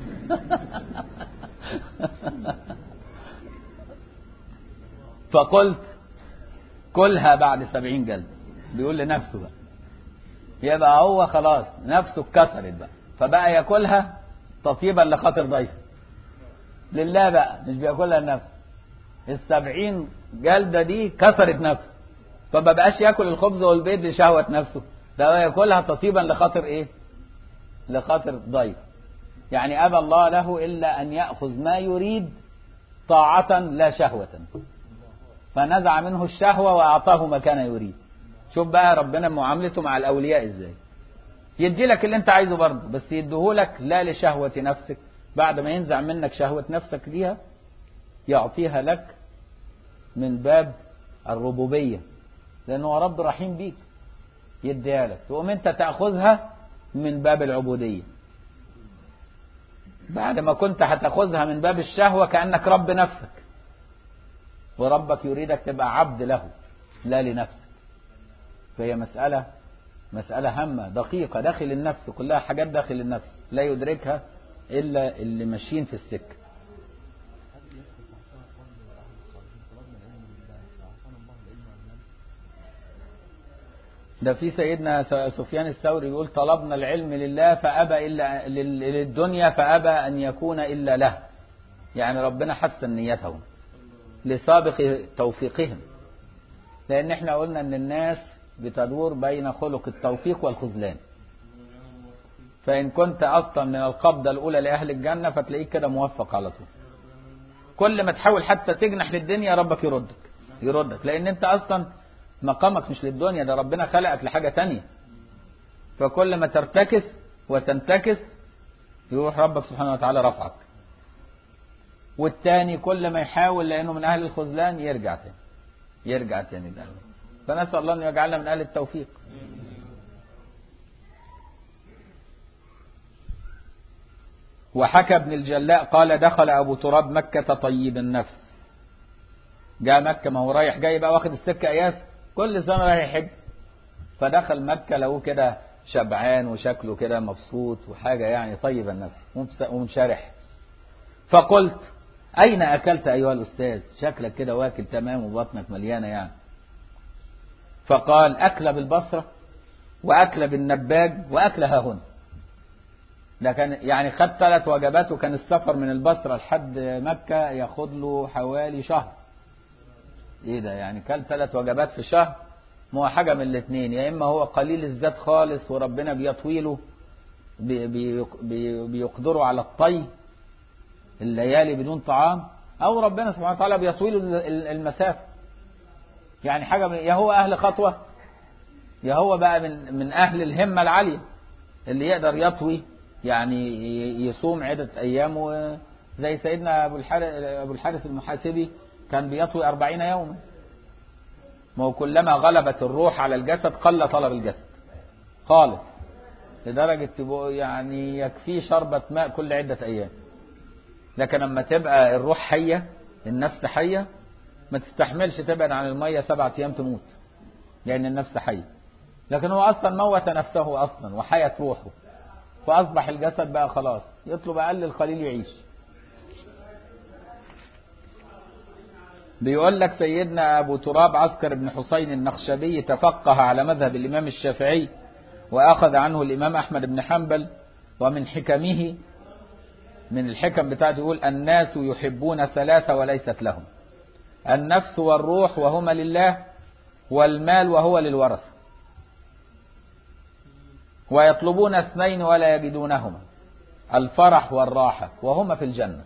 فقلت كلها بعد 70 جلد. بيقول لنفسه بقى، يبقى هو خلاص نفسه اتكسرت بقى، فبقى ياكلها تطيبا لخاطر ضيفه لله بقى، مش بياكلها لنفسه. 70 جلدة دي كسرت نفسه، فما بقاش ياكل الخبز والبيض لشهوة نفسه، ده ياكلها تطيبا لخاطر ايه؟ لخاطر ضيف. يعني أبى الله له إلا أن يأخذ ما يريد طاعة لا شهوة، فنزع منه الشهوة وأعطاه ما كان يريد. شوف بقى ربنا معاملته مع الأولياء إزاي، يدي لك اللي انت عايزه برضه، بس يديهولك لا لشهوة نفسك، بعد ما ينزع منك شهوة نفسك ليها يعطيها لك من باب الربوبية، لأنه رب رحيم بيك، يديها لك تقوم انت تأخذها من باب العبودية. بعد ما كنت هتأخذها من باب الشهوة كأنك رب نفسك، وربك يريدك تبقى عبد له لا لنفسك. فهي مسألة هامة دقيقة داخل النفس، كلها حاجات داخل النفس لا يدركها إلا اللي ماشيين في السكة. ده في سيدنا سفيان الثوري يقول طلبنا العلم لله فأبى إلا للدنيا فأبى أن يكون إلا له، يعني ربنا حسن نيتهم لسابق توفيقهم، لأن احنا قلنا أن الناس بتدور بين خلق التوفيق والخذلان. فإن كنت أصلا من القبضة الأولى لأهل الجنة فتلاقيك كده موفق على طول. كل ما تحاول حتى تجنح للدنيا ربك يردك، لأن أنت أصلا مقامك مش للدنيا، ده ربنا خلقك لحاجة تانية. فكل ما ترتكس وتنتكس يروح ربك سبحانه وتعالى رفعك. والتاني كل ما يحاول لأنه من أهل الخذلان يرجع تاني ده. فنسأل الله أن يجعلنا من أهل التوفيق. وحكى ابن الجلاء قال دخل أبو تراب مكة طيب النفس. جاء مكة، ما هو رايح جاي بقى واخد السكة قياس، كل سنة رايح يحج، فدخل مكة له كده شبعان وشكله كده مبسوط وحاجة يعني طيب النفس ومنشرح. فقلت أين أكلت أيها الأستاذ؟ شكلك كده واكل تمام وبطنك مليانة يعني. فقال أكل بالبصرة وأكل بالنباج وأكل ها هنا. ده كان يعني خد 3 وجبات، وكان السفر من البصرة لحد مكة ياخد له حوالي شهر. ايه ده يعني كل 3 وجبات في شهر؟ ما هو حاجة من الاثنين، يا اما هو قليل الزاد خالص وربنا بيطويله بيقدره على الطي الليالي بدون طعام، او ربنا سبحانه وتعالى بيطويله المسافة. يعني حاجة يا هو اهل خطوة يا هو بقى من اهل الهمة العالية اللي يقدر يطوي، يعني يصوم عدة ايام، زي سيدنا ابو الحارث المحاسبي كان بيطوي 40 يوما. ما هو كلما غلبت الروح على الجسد قل طلب الجسد خالص، لدرجة يعني يكفي شربة ماء كل عدة أيام. لكن لما تبقى الروح حية، النفس حية، ما تستحملش تبعد عن المية 7 أيام تموت، لأن النفس حية. لكن هو أصلا موت نفسه أصلا وحيت روحه، فأصبح الجسد بقى خلاص يطلب أقل القليل يعيش. بيقول لك سيدنا أبو تراب عسكر بن حسين النخشبي تفقه على مذهب الإمام الشافعي وأخذ عنه الإمام أحمد بن حنبل. ومن حكمه، من الحكم بتاعته، يقول الناس يحبون 3 وليست لهم: النفس والروح وهما لله، والمال وهو للورثة، ويطلبون 2 ولا يجدونهما: الفرح والراحة وهما في الجنة.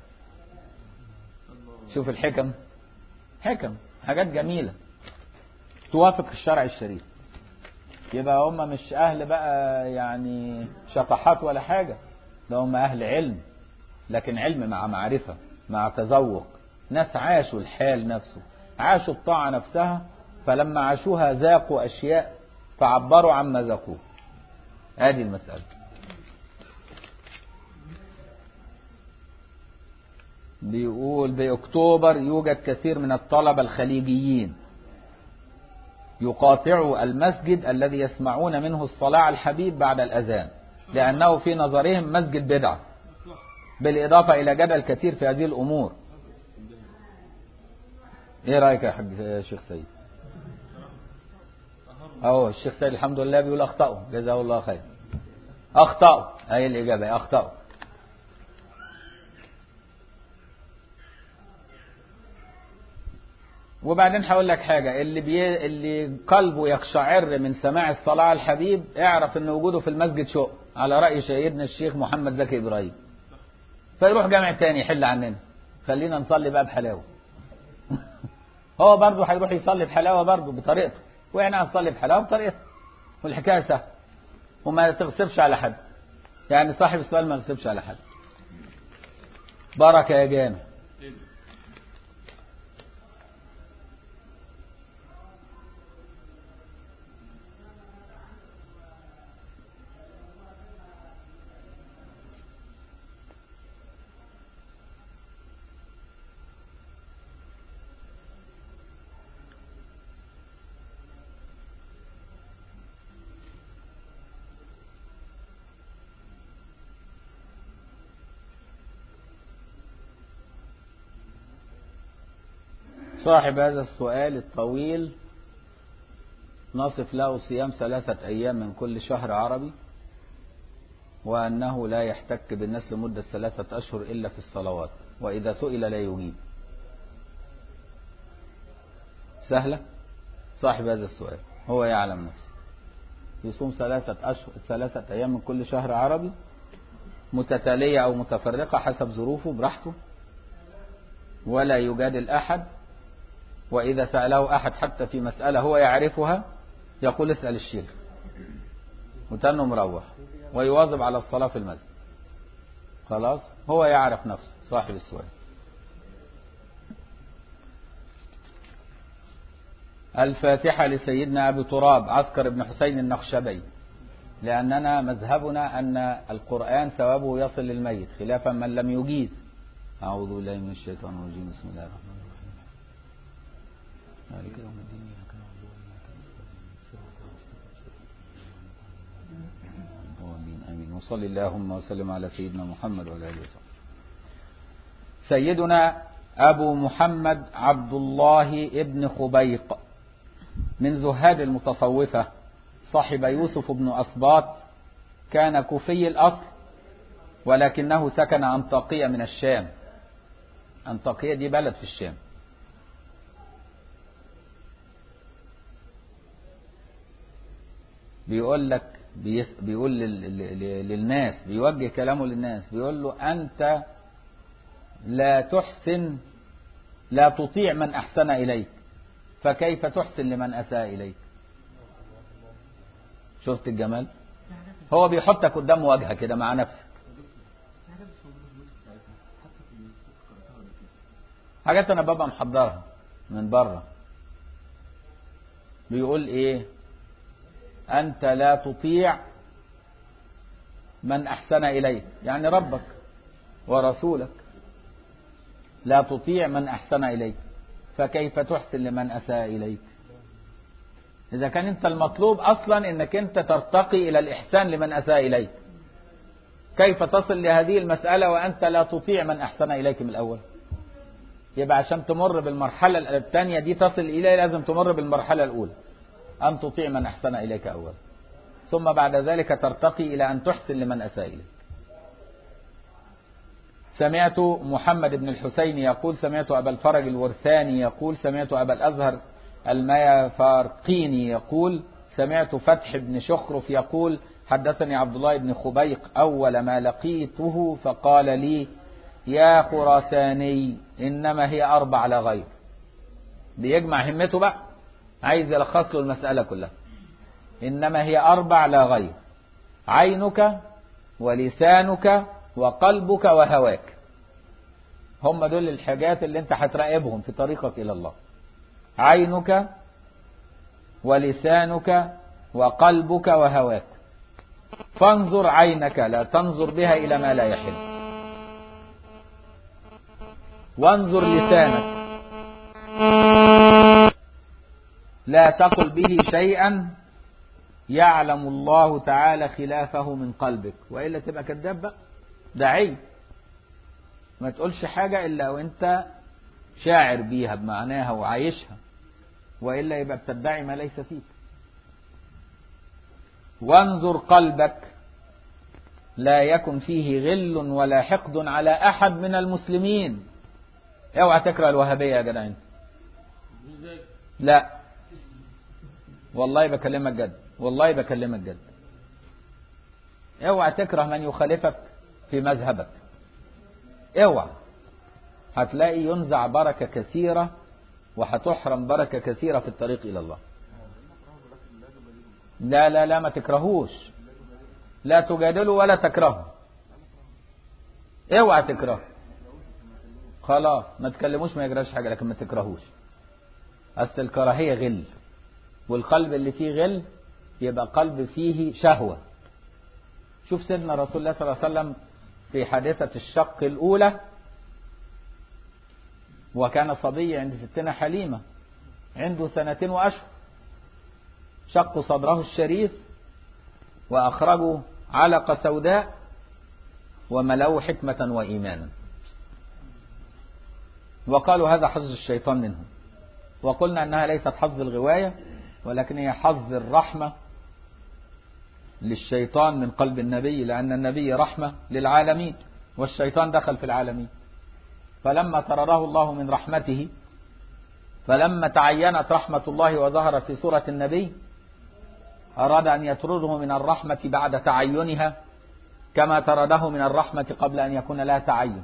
شوف الحكم، حكم حاجات جميلة توافق الشرع الشريف. يبقى هم مش أهل بقى يعني شطحات ولا حاجة، ده هم أهل علم، لكن علم مع معرفة مع تذوق. ناس عاشوا الحال نفسه، عاشوا الطاعة نفسها، فلما عاشوها ذاقوا أشياء فعبروا عما ذاقوه. هذه المسألة. بيقول بأكتوبر يوجد كثير من الطلبة الخليجيين يقاطعوا المسجد الذي يسمعون منه الصلاة على الحبيب بعد الأذان، لأنه في نظرهم مسجد بدعة، بالإضافة إلى جدل كثير في هذه الأمور. إيه رأيك يا حاج شيخ سيد؟ الشيخ سيد الحمد لله بيقول أخطأوا، جزاه الله خير. أخطأوا، هي الإجابة، أخطأوا. وبعدين هقول لك حاجة، اللي قلبه يقشعر من سماع الصلاة على الحبيب اعرف ان وجوده في المسجد شؤم، على رأي سيدنا الشيخ محمد زكي إبراهيم. فيروح جامع تاني يحل عننا، خلينا نصلي بقى بحلاوة. هو برضه هيروح يصلي بحلاوة برضه بطريقته، واحنا هنصلي بحلاوة بطريقته، والحكاية سهلة وما تغصبش على حد. يعني صاحب السؤال ما يغصبش على حد. بركة يا جامع. صاحب هذا السؤال الطويل نصف له صيام 3 أيام من كل شهر عربي، وأنه لا يحتك بالناس لمدة 3 أشهر إلا في الصلوات، وإذا سئل لا يجيب. سهلة. صاحب هذا السؤال هو يعلم نفسه، يصوم 3 أيام من كل شهر عربي متتالية أو متفرقة حسب ظروفه براحته، ولا يجادل أحد. وإذا سأله أحد حتى في مسألة هو يعرفها يقول اسأل الشيخ، وتنه مروح، ويواظب على الصلاة في المسجد. خلاص هو يعرف نفسه صاحب السؤال. الفاتحة لسيدنا أبي تراب عسكر بن حسين النخشبي، لأننا مذهبنا أن القرآن ثوابه يصل للميت خلافا من لم يجيز. أعوذ بالله من الشيطان الرجيم. بسم الله الرحمن الرحيم. مالك يوم الدين إياك نعبد وإياك نستعين. آمين. وصل اللهم وسلم على سيدنا محمد وعلى آله وصحبه. سيدنا أبو محمد عبد الله ابن خبيق من زهاد المتصوفة، صاحب يوسف بن أسباط، كان كوفي الأصل ولكنه سكن أنطاكية من الشام. أنطاكية دي بلد في الشام. بيقول لك بيقول للناس، بيوجه كلامه للناس، بيقول له أنت لا تحسن، لا تطيع من أحسن إليك، فكيف تحسن لمن أساء إليك؟ شفت الجمال؟ هو بيحطك قدام مواجهة كده مع نفسك. حاجات أنا بابا محضرها من بره. بيقول إيه؟ أنت لا تطيع من أحسن إليك، يعني ربك ورسولك، لا تطيع من أحسن إليك، فكيف تحسن لمن أساء إليك؟ إذا كان أنت المطلوب أصلا أنك أنت ترتقي إلى الإحسان لمن أساء إليك، كيف تصل لهذه المسألة وأنت لا تطيع من أحسن إليك من الأول؟ يبقى عشان تمر بالمرحلة الثانية دي تصل إليه لازم تمر بالمرحلة الأولى، أن تطيع من أحسن إليك أولا، ثم بعد ذلك ترتقي إلى أن تحسن لمن أساء إليك. سمعت محمد بن الحسين يقول سمعت أبا الفرج الورثاني يقول سمعت أبا الأزهر الميافارقيني يقول سمعت فتح بن شخرف يقول حدثني عبد الله بن خبيق أول ما لقيته فقال لي يا خراساني إنما هي 4 لا غير. بيجمع همته بقى، عايز يلخص له المسألة كلها. إنما هي 4 لا غير: عينك ولسانك وقلبك وهواك. هم دول الحاجات اللي انت هتراقبهم في طريقك إلى الله. عينك ولسانك وقلبك وهواك. فانظر عينك لا تنظر بها إلى ما لا يحل، وانظر لسانك لا تقل به شيئا يعلم الله تعالى خلافه من قلبك، وإلا تبقى كذاب بقى، داعي. ما تقولش حاجة إلا وانت شاعر بيها بمعناها وعايشها، وإلا يبقى بتدعي ما ليس فيك. وانظر قلبك لا يكن فيه غل ولا حقد على أحد من المسلمين. اوعى تكره الوهابية يا جدع انت. لا والله بكلمك جد، والله بكلمك جد. اوعى تكره من يخالفك في مذهبك، اوعى. هتلاقي ينزع بركة كثيرة وهتحرم بركة كثيرة في الطريق إلى الله. لا لا لا، ما تكرهوش، لا تجادلوا ولا تكرهوا، اوعى تكره. خلاص ما تكلموش ما يجراش حاجة، لكن ما تكرهوش. أصل الكراهية غل، والقلب اللي فيه غل يبقى قلب فيه شهوة. شوف سيدنا رسول الله صلى الله عليه وسلم في حادثة الشق الأولى، وكان صبي عند ستنا حليمة عنده 2 وأشهر، شقوا صدره الشريف وأخرجوا علقة سوداء وملوا حكمة وإيمانا، وقالوا هذا حظ الشيطان منه. وقلنا أنها ليست حظ الغواية، ولكن هي حظ الرحمة للشيطان من قلب النبي، لأن النبي رحمة للعالمين والشيطان دخل في العالمين. فلما طرده الله من رحمته، فلما تعينت رحمة الله وظهرت في سورة النبي، أراد أن يطرده من الرحمة بعد تعينها كما طرده من الرحمة قبل أن يكون لها تعين،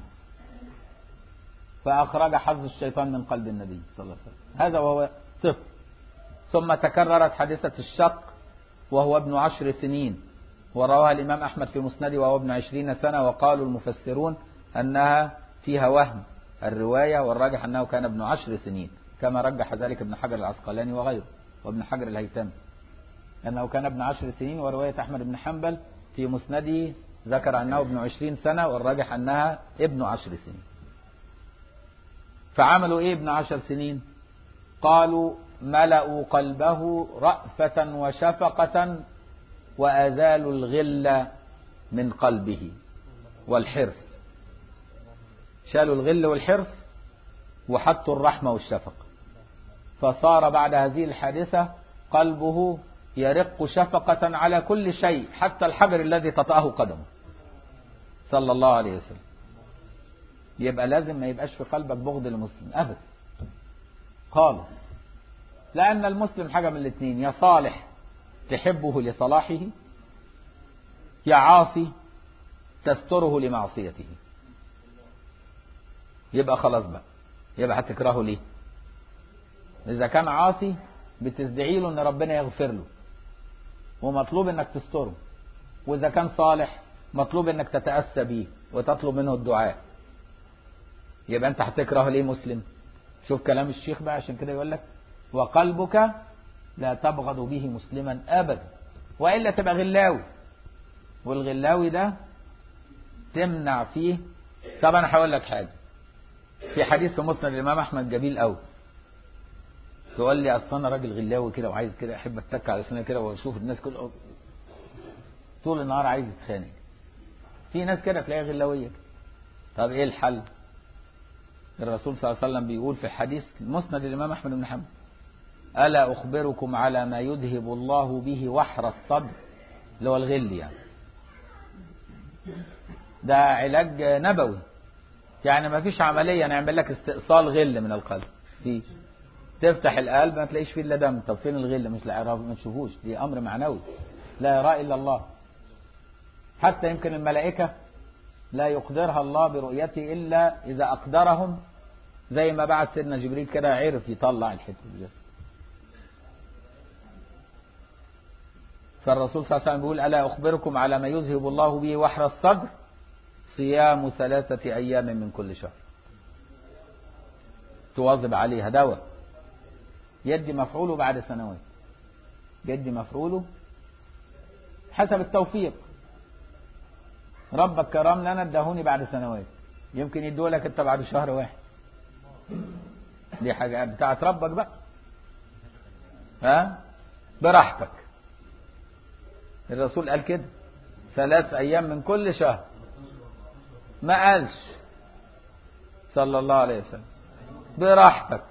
فأخرج حظ الشيطان من قلب النبي صلى الله عليه وسلم. هذا وهو طفل. ثم تكررت حادثة الشق وهو ابن 10 سنين، ورواها الإمام أحمد في مسنده وهو ابن 20 سنة، وقالوا المفسرون أنها فيها وهم الرواية، والراجح أنه كان ابن 10 سنين كما رجح ذلك ابن حجر العسقلاني وغيره وابن حجر الهيثمي، أنه كان ابن 10 سنين، ورواية أحمد بن حنبل في مسنده ذكر أنه ابن 20 سنة، والراجح أنها ابن 10 سنين. فعملوا إيه ابن 10 سنين؟ قالوا ملأوا قلبه رأفة وشفقة وأزالوا الغل من قلبه والحرص، شالوا الغل والحرص وحطوا الرحمة والشفقة، فصار بعد هذه الحادثة قلبه يرق شفقة على كل شيء حتى الحجر الذي تطأه قدمه صلى الله عليه وسلم. يبقى لازم ما يبقاش في قلبك بغض المسلم أبدا خالص، لأن المسلم حاجة من الاثنين: يا صالح تحبه لصلاحه، يا عاصي تستره لمعصيته. يبقى خلاص بقى، يبقى هتكرهه ليه؟ إذا كان عاصي بتدعي له إن ربنا يغفر له ومطلوب إنك تستره، وإذا كان صالح مطلوب إنك تتأسى به وتطلب منه الدعاء. يبقى أنت هتكره ليه مسلم؟ شوف كلام الشيخ بقى، عشان كده يقول لك وقلبك لا تبغض به مسلما أبدا، وإلا تبقى غلاوي، والغلاوي ده تمنع فيه. طب أنا هقول لك حاجة، في حديث في مسند الإمام أحمد جميل قوي، تقول لي أصل أنا راجل غلاوي كده وعايز كده أحب أتك على سنة كده وأشوف الناس كل طول النهار عايز يتخانق. في ناس كده تلاقيها غلاوية. طب إيه الحل؟ الرسول صلى الله عليه وسلم بيقول في حديث مسند الإمام أحمد بن حنبل: ألا أخبركم على ما يذهب الله به وحر الصدر، اللي هو الغل يعني. ده علاج نبوي، يعني ما فيش عملية نعمل لك استئصال غل من القلب. في تفتح القلب ما تلاقيش فيه إلا دم. طب فين الغل؟ مش لا ما تشوفوش، دي أمر معنوي لا يرى إلا الله. حتى يمكن الملائكة لا يقدرها الله برؤيته إلا إذا أقدرهم، زي ما بعد سيدنا جبريل كده عرف يطلع الحته دي. فالرسول صلى الله عليه وسلم بيقول: ألا أخبركم على ما يذهب الله به وحر الصدر؟ صيام 3 أيام من كل شهر. تواظب عليها، دواء يدي مفعوله بعد سنوات، يدي مفعوله حسب التوفيق. ربك كرم لنا اداهوني بعد سنوات، يمكن يدوه لك انت بعد شهر واحد. دي حاجة بتاعت ربك بقى، ها براحتك. الرسول قال كده 3 أيام من كل شهر، ما قالش صلى الله عليه وسلم براحتك.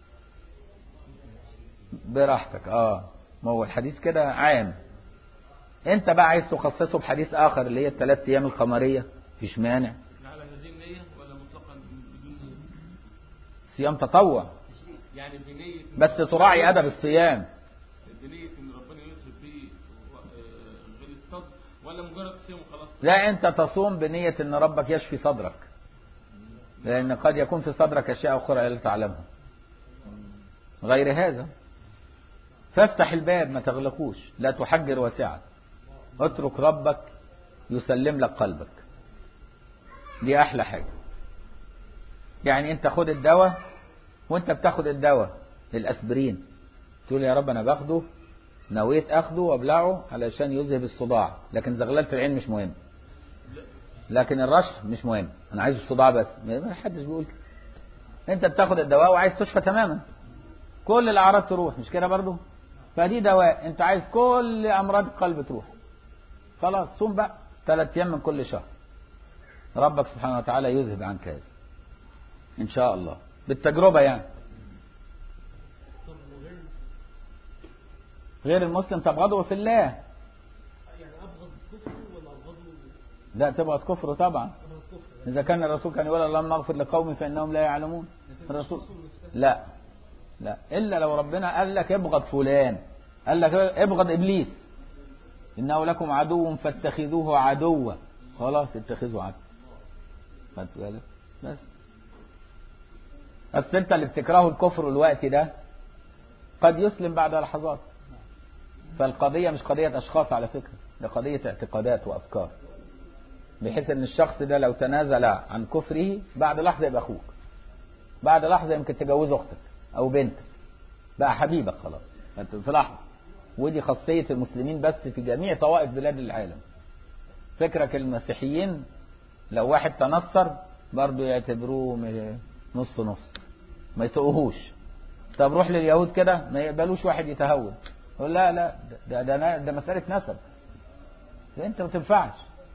براحتك ما هو الحديث كده عام. انت بقى عايز تخصصه بحديث اخر اللي هي ال3 أيام القمرية، مفيش مانع. على هذه النية ولا مطلقا بدون نية؟ صيام تطوع يعني بنية، بس تراعي ادب الصيام. بنية ان ربنا يذهب به غير الصدر، ولا مجرد صيام وخلاص؟ لا، انت تصوم بنية ان ربك يشفي صدرك، لان قد يكون في صدرك اشياء اخرى لا تعلمها غير هذا. فافتح الباب، ما تغلقوش، لا تحجر واسعا، اترك ربك يسلم لك قلبك. دي احلى حاجة. يعني انت خد الدواء، وانت بتاخد الدواء للاسبرين تقول يا رب انا باخده، نويت اخده وابلعه علشان يذهب الصداع، لكن زغللة العين مش مهم، لكن الرشح مش مهم، انا عايز الصداع بس. ما حدش بيقول كده. انت بتاخد الدواء وعايز تشفى تماما، كل الاعراض تروح، مش كده برضو؟ فدي دواء، انت عايز كل امراض القلب تروح. خلاص صوم بقى 3 أيام من كل شهر، ربك سبحانه وتعالى يذهب عنك هذا ان شاء الله بالتجربة. يعني غير المسلم تبغضه في الله. يعني ابغض كفره ولا ابغضه؟ لا، تبغض كفره طبعا. اذا كان الرسول كان يقول اللهم اغفر لقومي فانهم لا يعلمون. الرسول لا الا لو ربنا قال لك ابغض فلان، قال لك ابغض ابليس، انه لكم عدو فاتخذوه عدوا، خلاص اتخذوا عدو. خدت بالك؟ بس انت اللي بتكرهه الكفر الوقت ده قد يسلم بعد لحظات. فالقضية مش قضية اشخاص على فكرة، ده قضية اعتقادات وافكار، بحيث ان الشخص ده لو تنازل عن كفره بعد لحظة يبقى اخوك، بعد لحظة يمكن تجوز اختك، او بنتك بقى حبيبك خلاص في لحظة. ودي خاصية المسلمين بس في جميع طوائف بلاد العالم. فكرك المسيحيين لو واحد تنصر برضو يعتبروه نص نص ما يتقوهوش. طب روح لليهود كده ما يقبلوش واحد يتهود، يقول لا لا ده مسألة نسب، انت ما تنفعش.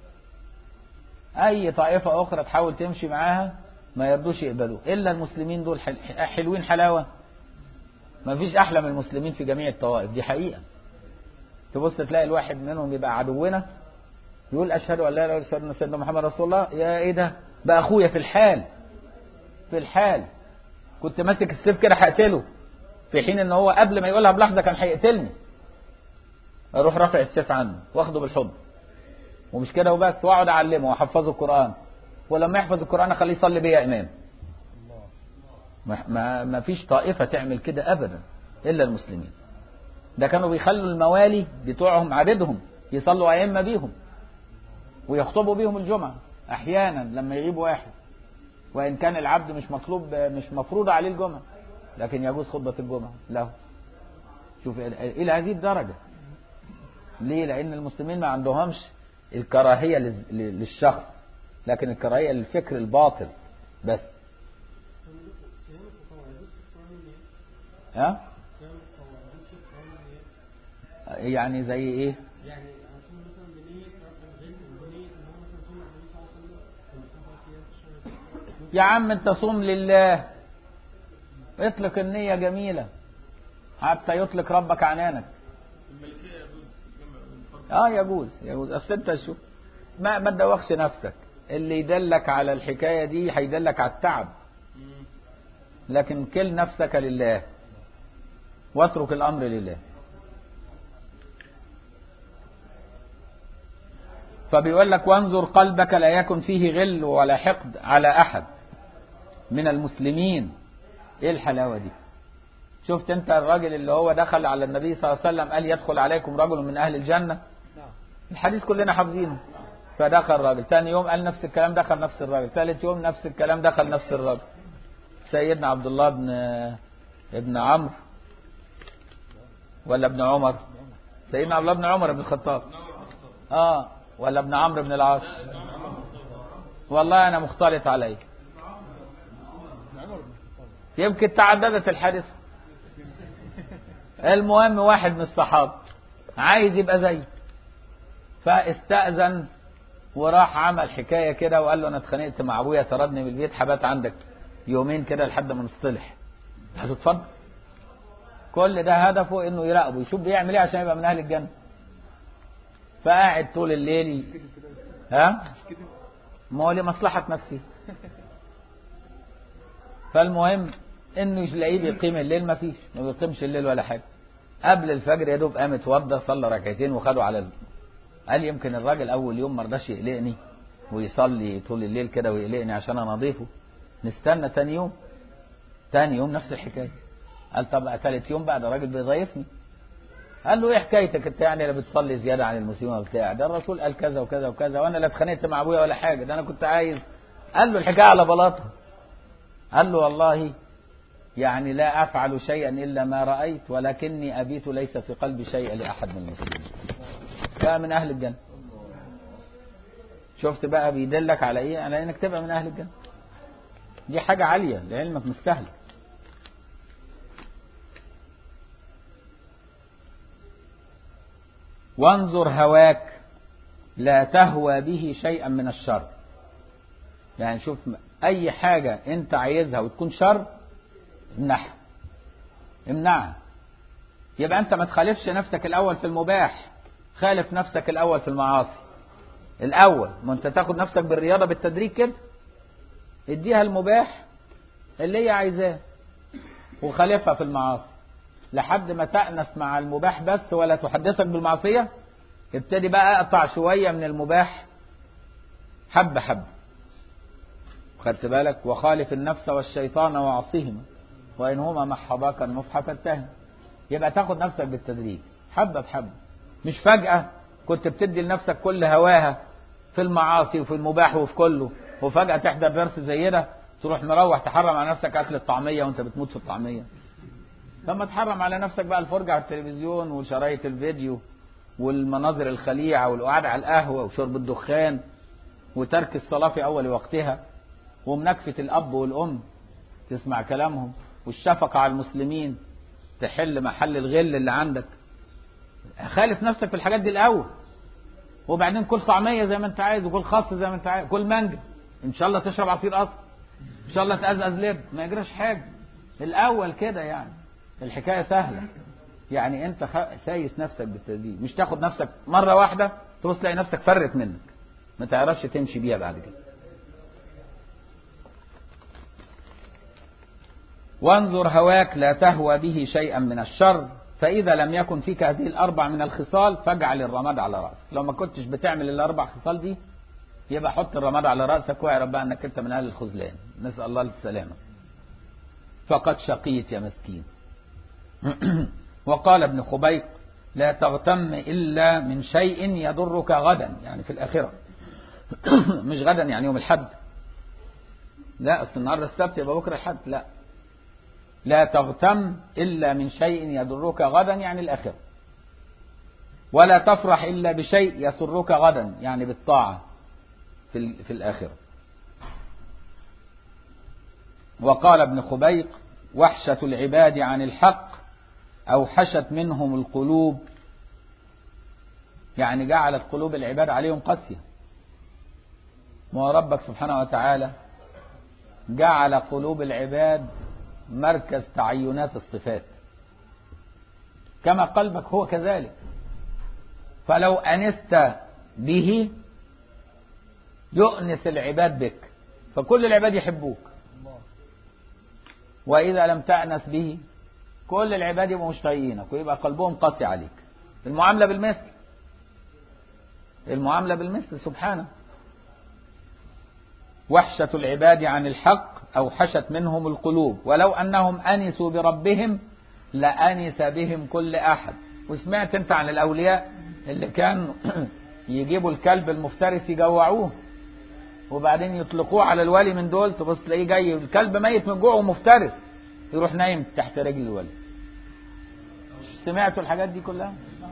اي طائفة اخرى تحاول تمشي معاها ما يرضوش يقبلوه، الا المسلمين دول حلوين حلاوة. ما فيش احلى من المسلمين في جميع الطوائف، دي حقيقة. تبص تلاقي الواحد منهم يبقى عدونا يقول اشهد ان لا اله الا الله سيدنا محمد رسول الله، يا ايه ده بقى اخويا في الحال. في الحال كنت ماسك السيف كده هقتله، في حين ان هو قبل ما يقولها بلحظة كان هيقتلني، اروح رافع السيف عنه واخده بالحضن. ومش كده وبس، واقعد اعلمه واحفظه القرآن، ولما يحفظ القرآن اخليه يصلي بيا امام. ما فيش طائفة تعمل كده ابدا الا المسلمين. ده كانوا بيخلوا الموالي بتوعهم عبيدهم يصلوا ائمة بيهم ويخطبوا بيهم الجمعة احيانا لما يغيب واحد، وان كان العبد مش مفروض عليه الجمعة، لكن يجوز خطبة الجمعة له. شوف الى هذه الدرجة. ليه؟ لان المسلمين ما عندهمش الكراهية للشخص، لكن الكراهية للفكر الباطل بس. ها؟ يعني زي ايه؟ يعني عشان مثلا بنية يا عم انت صوم لله، اطلق النية جميلة حتى يطلق ربك عنانك. يجوز. اصل انت شوف ما تدوخش نفسك، اللي يدلك على الحكاية دي هيدلك على التعب، لكن كل نفسك لله واترك الامر لله. فبيقول لك وانظر قلبك لا يكن فيه غل ولا حقد على احد من المسلمين. ايه الحلاوة دي؟ شفت انت الراجل اللي هو دخل على النبي صلى الله عليه وسلم قال يدخل عليكم رجل من اهل الجنة، الحديث كلنا حافظينه. فدخل راجل، ثاني يوم قال نفس الكلام دخل نفس الراجل، ثالث يوم نفس الكلام دخل نفس الراجل. سيدنا عبد الله ابن عمرو ولا ابن عمر؟ سيدنا عبد الله بن عمر بن الخطاب ولا ابن عمرو بن العاص؟ والله انا مختلط عليه، يمكن تعددت الحادثة. المهم واحد من الصحابة عايز يبقى زيه، فاستأذن وراح عمل حكاية كده وقال له انا اتخانقت مع ابويا طردني من البيت، حبات عندك يومين كده لحد ما نصطلح. قال له اتفضل. كل ده هدفه انه يراقبه يشوف بيعمل ايه عشان يبقى من اهل الجنة. فقاعد طول الليل ما هو لمصلحة نفسه. فالمهم انه يلاقيه بيقيم الليل، ما بيقيمش الليل ولا حاجة. قبل الفجر يا دوب قام اتوضى صلى ركعتين وخدوا على قال يمكن الراجل اول يوم ما رضاش يقلقني ويصلي طول الليل كده ويقلقني عشان انظيفه، نستنى تاني يوم نفس الحكاية. قال طب ثالث يوم بقى ده راجل بيضايفني. قال له ايه حكايتك انت يعني لا بتصلي زيادة عن المسلمين وبتاع؟ ده الرسول قال كذا وكذا وكذا وانا لا اتخانقت مع ابويا ولا حاجة، ده انا كنت عايز. قال له الحكاية على بلاطها. قال له والله يعني لا افعل شيئا الا ما رأيت، ولكني ابيت ليس في قلبي شيء لاحد من المسلمين. بقى من اهل الجنة. شفت بقى بيدلك على ايه؟ على انك تبقى من اهل الجنة. دي حاجة عالية لعلمك مش سهلة. وانظر هواك لا تهوى به شيئا من الشر. يعني شوف اي حاجة انت عايزها وتكون شر امنعها. يبقى انت ما تخالفش نفسك الاول في المباح، خالف نفسك الاول في المعاصي الاول. ما انت تاخد نفسك بالرياضة بالتدريج كده، اديها المباح اللي هي عايزاه وخالفها في المعاصي لحد ما تأنس مع المباح بس ولا تحدثك بالمعصية. ابتدي بقى اقطع شوية من المباح حب خدت بالك؟ وخالف النفس والشيطان وعصيهما وإنهما محضاك النصح فاتهم. يبقى تاخد نفسك بالتدريج حبة بحبة، مش فجأة كنت بتدي لنفسك كل هواها في المعاصي وفي المباح وفي كله، وفجأة تحضر درس زي ده تروح مروح تحرم على نفسك أكل الطعمية وانت بتموت في الطعمية. لما تحرم على نفسك بقى الفرجة على التلفزيون وشرايط الفيديو والمناظر الخليعة والقعاد على القهوة وشرب الدخان وترك الصلاة في أول وقتها ومناكفة الأب والأم تسمع كلامهم والشفقة على المسلمين تحل محل الغل اللي عندك. خالف نفسك في الحاجات دي الأول، وبعدين كل طعمية زي ما انت عايز وكل خاص زي ما انت عايز، كل مانجا ان شاء الله تشرب عصير قصب ان شاء الله تقزقز لب، ما يجراش حاجة الأول كده. يعني الحكاية سهلة. يعني انت سايس نفسك بالتدريج، مش تاخد نفسك مرة واحدة تبص تلاقي نفسك فرت منك ما تعرفش تمشي بيها بعد كده. وانظر هواك لا تهوى به شيئا من الشر، فإذا لم يكن فيك هذه الأربع من الخصال فاجعل الرماد على رأسك. لو ما كنتش بتعمل الأربع خصال دي يبقى حط الرماد على رأسك واعرف بقى أنك أنت من أهل الخذلان، نسأل الله السلامة. فقد شقيت يا مسكين. وقال ابن خبيق لا تغتم إلا من شيء يضرك غدا، يعني في الآخرة. مش غدا يعني يوم الحد، لا أصل النهارده السبت يبقى بكرة الحد، لا. لا تغتم إلا من شيء يضرك غدا يعني الآخرة. ولا تفرح إلا بشيء يسرك غدا يعني بالطاعة في الآخرة. وقال ابن خبيق وحشة العباد عن الحق أوحشت منهم القلوب، يعني جعلت قلوب العباد عليهم قاسية. وربك سبحانه وتعالى جعل قلوب العباد مركز تعينات الصفات، كما قلبك هو كذلك. فلو أنست به يؤنس العباد بك، فكل العباد يحبوك. وإذا لم تأنس به كل العباد يبقوا مش طايقينك ويبقى قلبهم قاسي عليك. المعاملة بالمثل، المعاملة بالمثل سبحانه. وحشة العباد عن الحق أوحشت منهم القلوب ولو أنهم أنسوا بربهم لأنس بهم كل أحد. وسمعت أنت عن الأولياء اللي كانوا يجيبوا الكلب المفترس يجوعوه وبعدين يطلقوه على الولي من دول، تبص تلاقيه جاي الكلب ميت من جوع ومفترس يروح نايم تحت رجل الولي. سمعتوا الحاجات دي كلها؟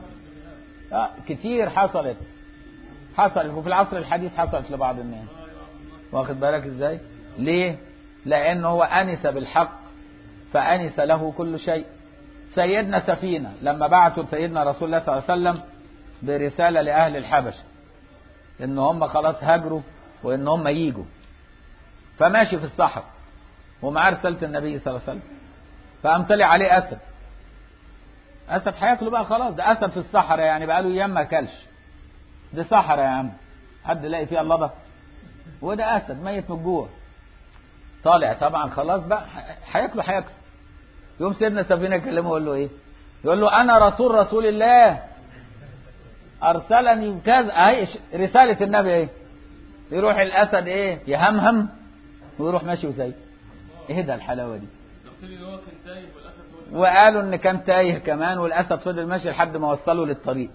كتير حصلت وفي العصر الحديث حصلت لبعض الناس. واخد بالك ازاي؟ ليه؟ لأنه هو أنس بالحق فأنس له كل شيء. سيدنا سفينة لما بعثوا سيدنا رسول الله صلى الله عليه وسلم برسالة لأهل الحبشة إن هم خلاص هاجروا وإن هم ييجوا، فماشي في الصحراء ومعاه رسالة النبي صلى الله عليه وسلم، فقام طلع عليه أسد هياكله بقى خلاص. ده أسد في الصحراء يعني بقى له أيام ما أكلش، دي صحراء يا عم حد يلاقي فيها اللبة، وده أسد ميت من الجوع طالع طبعا خلاص بقى هياكله. يوم سيدنا سفينة يكلمه يقول له إيه؟ يقول له أنا رسول الله أرسلني كذا، أهي رسالة النبي إيه؟ يروح الأسد إيه؟ يهمهم ويروح ماشي وسايب. إيه ده الحلاوة دي؟ وقالوا إن كان تايه كمان والأسد فضل ماشي لحد ما وصله للطريق.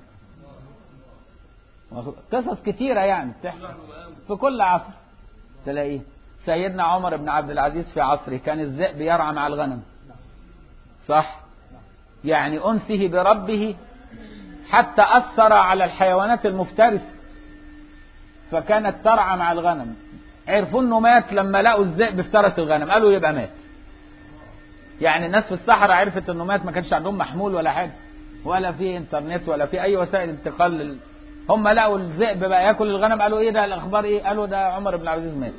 قصص كتيرة يعني بتحصل في كل عصر تلاقيه. سيدنا عمر بن عبد العزيز في عصره كان الذئب يرعى مع الغنم، صح؟ يعني أنسه بربه حتى أثر على الحيوانات المفترسة فكانت ترعى مع الغنم. عرفوا انه مات لما لقوا الذئب افترس الغنم، قالوا يبقى مات. يعني الناس في الصحراء عرفت انه مات، ما كانش عندهم محمول ولا حاجة ولا في انترنت ولا في اي وسائل انتقال. هم لقوا الذئب بقى ياكل الغنم، قالوا ايه ده الاخبار ايه؟ قالوا ده عمر بن عبد العزيز مات.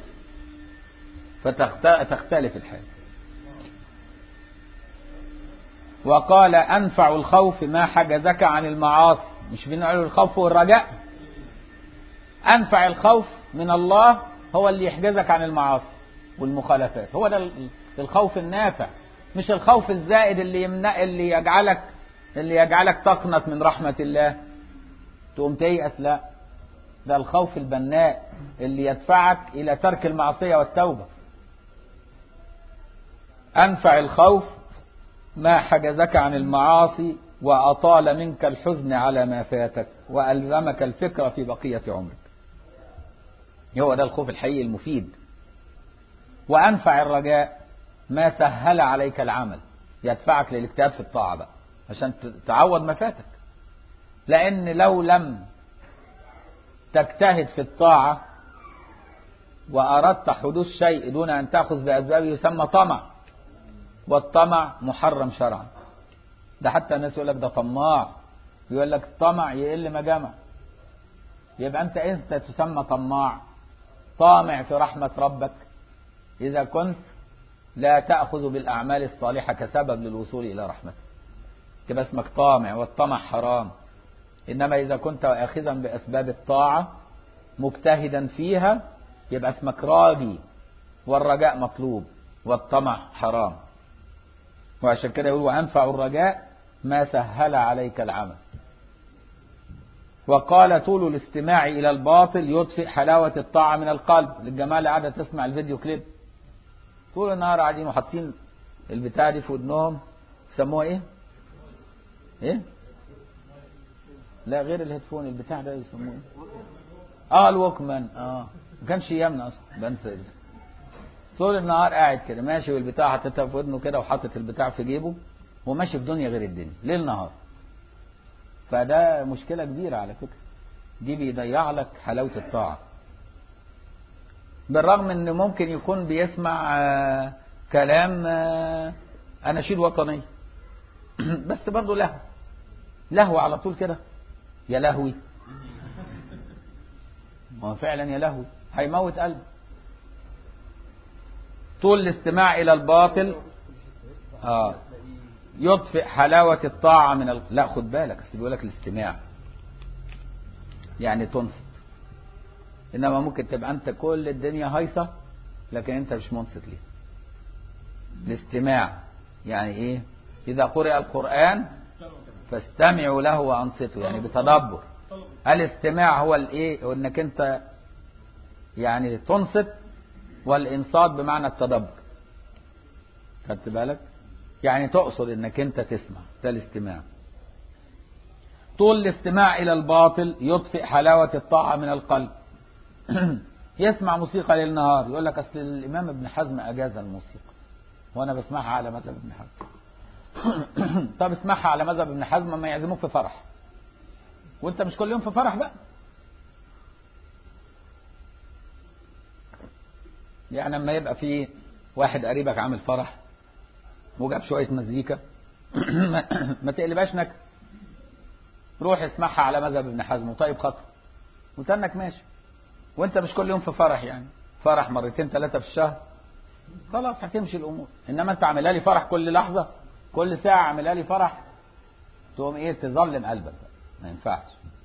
فتختلف الحال. وقال أنفع الخوف ما حجزك عن المعاصي. مش بنقول الخوف والرجاء؟ أنفع الخوف من الله هو اللي يحجزك عن المعاصي والمخالفات، هو ده الخوف النافع، مش الخوف الزائد اللي يجعلك تقنط من رحمة الله تقوم تيأس. لا، ده الخوف البناء اللي يدفعك إلى ترك المعصية والتوبة. أنفع الخوف ما حجزك عن المعاصي وأطال منك الحزن على ما فاتك وألزمك الفكرة في بقية عمرك. هو ده الخوف الحقيقي المفيد. وأنفع الرجاء ما سهل عليك العمل، يدفعك للاجتهاد في الطاعة بقى عشان تعوض ما فاتك. لأن لو لم تجتهد في الطاعة وأردت حدوث شيء دون أن تأخذ بأسبابه يسمى طمع، والطمع محرم شرعا. ده حتى الناس يقول لك ده طماع، يقول لك الطمع يقل ما جمع. يبقى أنت تسمى طماع طامع في رحمة ربك إذا كنت لا تأخذ بالأعمال الصالحة كسبب للوصول إلى رحمته، تبقى اسمك طامع، والطمع حرام. إنما إذا كنت آخذا بأسباب الطاعة مجتهدا فيها يبقى اسمك راجي، والرجاء مطلوب، والطمع حرام. وعشان كده يقول وأنفع الرجاء ما سهل عليك العمل. وقال طول الاستماع إلى الباطل يطفئ حلاوة الطاعة من القلب. للجماعة اللي قاعدة تسمع الفيديو كليب طول النهار قاعدين وحاطين البتاع دي في ودنهم، يسموها ايه؟ ايه؟ لا غير الهيدفون، البتاع ده يسموه ايه؟ الوكمان. ما كانش ايامنا اصلا، بنسى. طول النهار قاعد كده ماشي والبتاع حاططها في ودنه كده وحاطط البتاع في جيبه وماشي في دنيا غير الدنيا ليل نهار. فده مشكلة كبيرة على فكرة، دي بيضيع لك حلاوة الطاعة. بالرغم ان ممكن يكون بيسمع كلام اناشيد وطنية بس برضه لهو على طول كده، يا لهوي. ما فعلا يا لهوي هيموت قلبه. طول الاستماع الى الباطل يطفئ حلاوة الطاعة من لا خد بالك، اصل بيقول لك الاستماع يعني تنصت، انما ممكن تبقى انت كل الدنيا هايصة لكن انت مش منصت ليه. الاستماع يعني ايه؟ اذا قرئ القرآن فاستمعوا له وانصتوا، يعني بتدبر. الاستماع هو الايه؟ انك انت يعني تنصت، والانصات بمعنى التدبر. خدت بالك؟ يعني تقصد انك انت تسمع، ده الاستماع. طول الاستماع الى الباطل يطفئ حلاوة الطاعة من القلب. يسمع موسيقى ليل نهار، يقول لك اصل الامام ابن حزم اجاز الموسيقى وانا بسمعها على مذهب ابن حزم. طب اسمعها على مذهب ابن حزم ما يعزموك في فرح، وانت مش كل يوم في فرح بقى. يعني لما يبقى في واحد قريبك عامل فرح وجاب شوية مزيكا ما تقلبهاش نكد، روح اسمعها على مذهب ابن حزم وطيب خطر وتنك ماشي، وانت مش كل يوم في فرح، يعني فرح مرتين ثلاثة في الشهر خلاص هتمشي الامور. انما انت عاملها لي فرح كل لحظة، كل ساعة عاملها لي فرح، تقوم ايه؟ تظلم قلبك، ما ينفعش.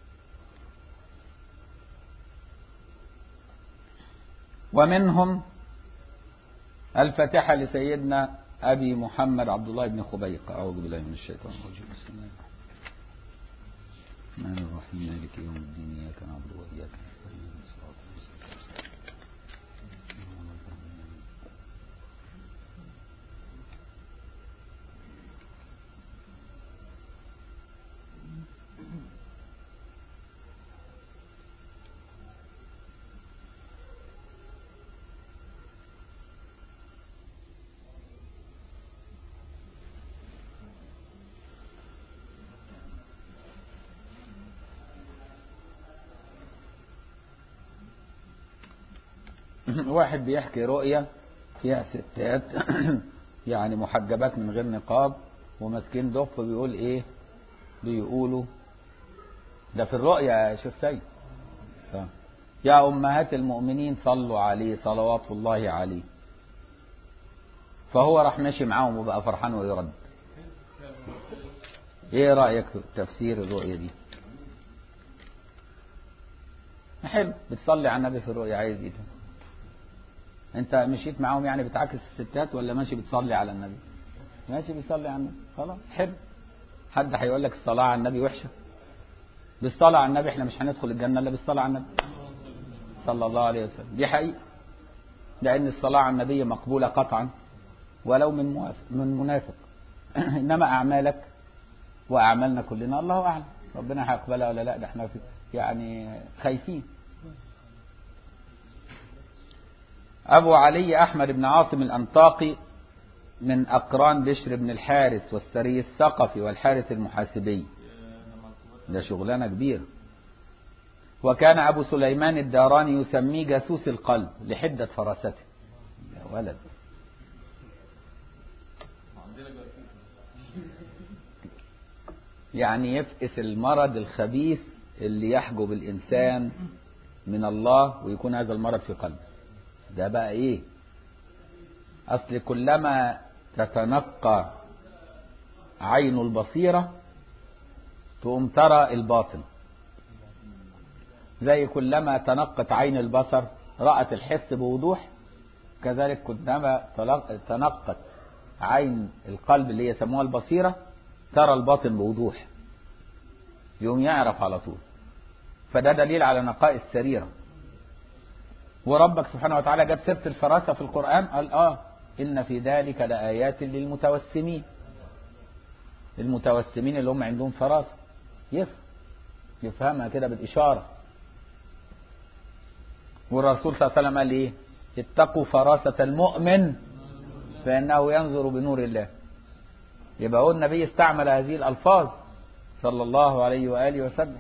ومنهم الفاتحة لسيدنا أبي محمد عبد الله بن خبيق. أعوذ بالله من الشيطان الرجيم. بسم الله الرحمن الرحيم. مالك يوم الدين، إياك نعبد وإياك نستعين، الصراط المستقيم. واحد بيحكي رؤية فيها ستات يعني محجبات من غير نقاب وماسكين ضف، بيقول ايه؟ بيقولوا ده في الرؤية يا شيخ سيد، يا أمهات المؤمنين صلوا عليه صلوات الله عليه. فهو راح ماشي معاهم وبقى فرحان ويرد. ايه رأيك في تفسير الرؤية دي؟ حلو، بتصلي على النبي في الرؤية، عايز ايه؟ انت مشيت معاهم يعني بتعاكس الستات، ولا ماشي بتصلي على النبي؟ ماشي بيصلي على النبي، خلاص حلو. حد هيقول لك الصلاة على النبي وحشة؟ بالصلاة على النبي احنا مش هندخل الجنة الا بالصلاة على النبي صلى الله عليه وسلم، دي حقيقة. لأن الصلاة على النبي مقبولة قطعا ولو من منافق. إنما أعمالك وأعمالنا كلنا الله أعلم ربنا هيقبلها ولا لا، ده احنا يعني خايفين. أبو علي أحمد بن عاصم الأنطاقي من أقران بشر بن الحارث والسري الثقفي والحارث المحاسبي. ده شغلانة كبيرة. وكان أبو سليمان الداراني يسميه جاسوس القلب لحدة فراسته. يا ولد، يعني يفقس المرض الخبيث اللي يحجب الإنسان من الله ويكون هذا المرض في قلبه. ده بقى إيه؟ أصل كلما تتنقى عين البصيرة تقوم ترى الباطن، زي كلما تنقت عين البصر رأت الحس بوضوح، كذلك كلما تنقت عين القلب اللي يسموها البصيرة ترى الباطن بوضوح، يوم يعرف على طول. فده دليل على نقاء السريرة. وربك سبحانه وتعالى جاب سيرة الفراسة في القرآن، قال إن في ذلك لآيات للمتوسمين. المتوسمين اللي هم عندهم فراسة، يفهمها كده بالإشارة. والرسول صلى الله عليه وسلم قال إيه؟ اتقوا فراسة المؤمن فإنه ينظر بنور الله. يبقى هو النبي استعمل هذه الألفاظ صلى الله عليه وآله وسلم.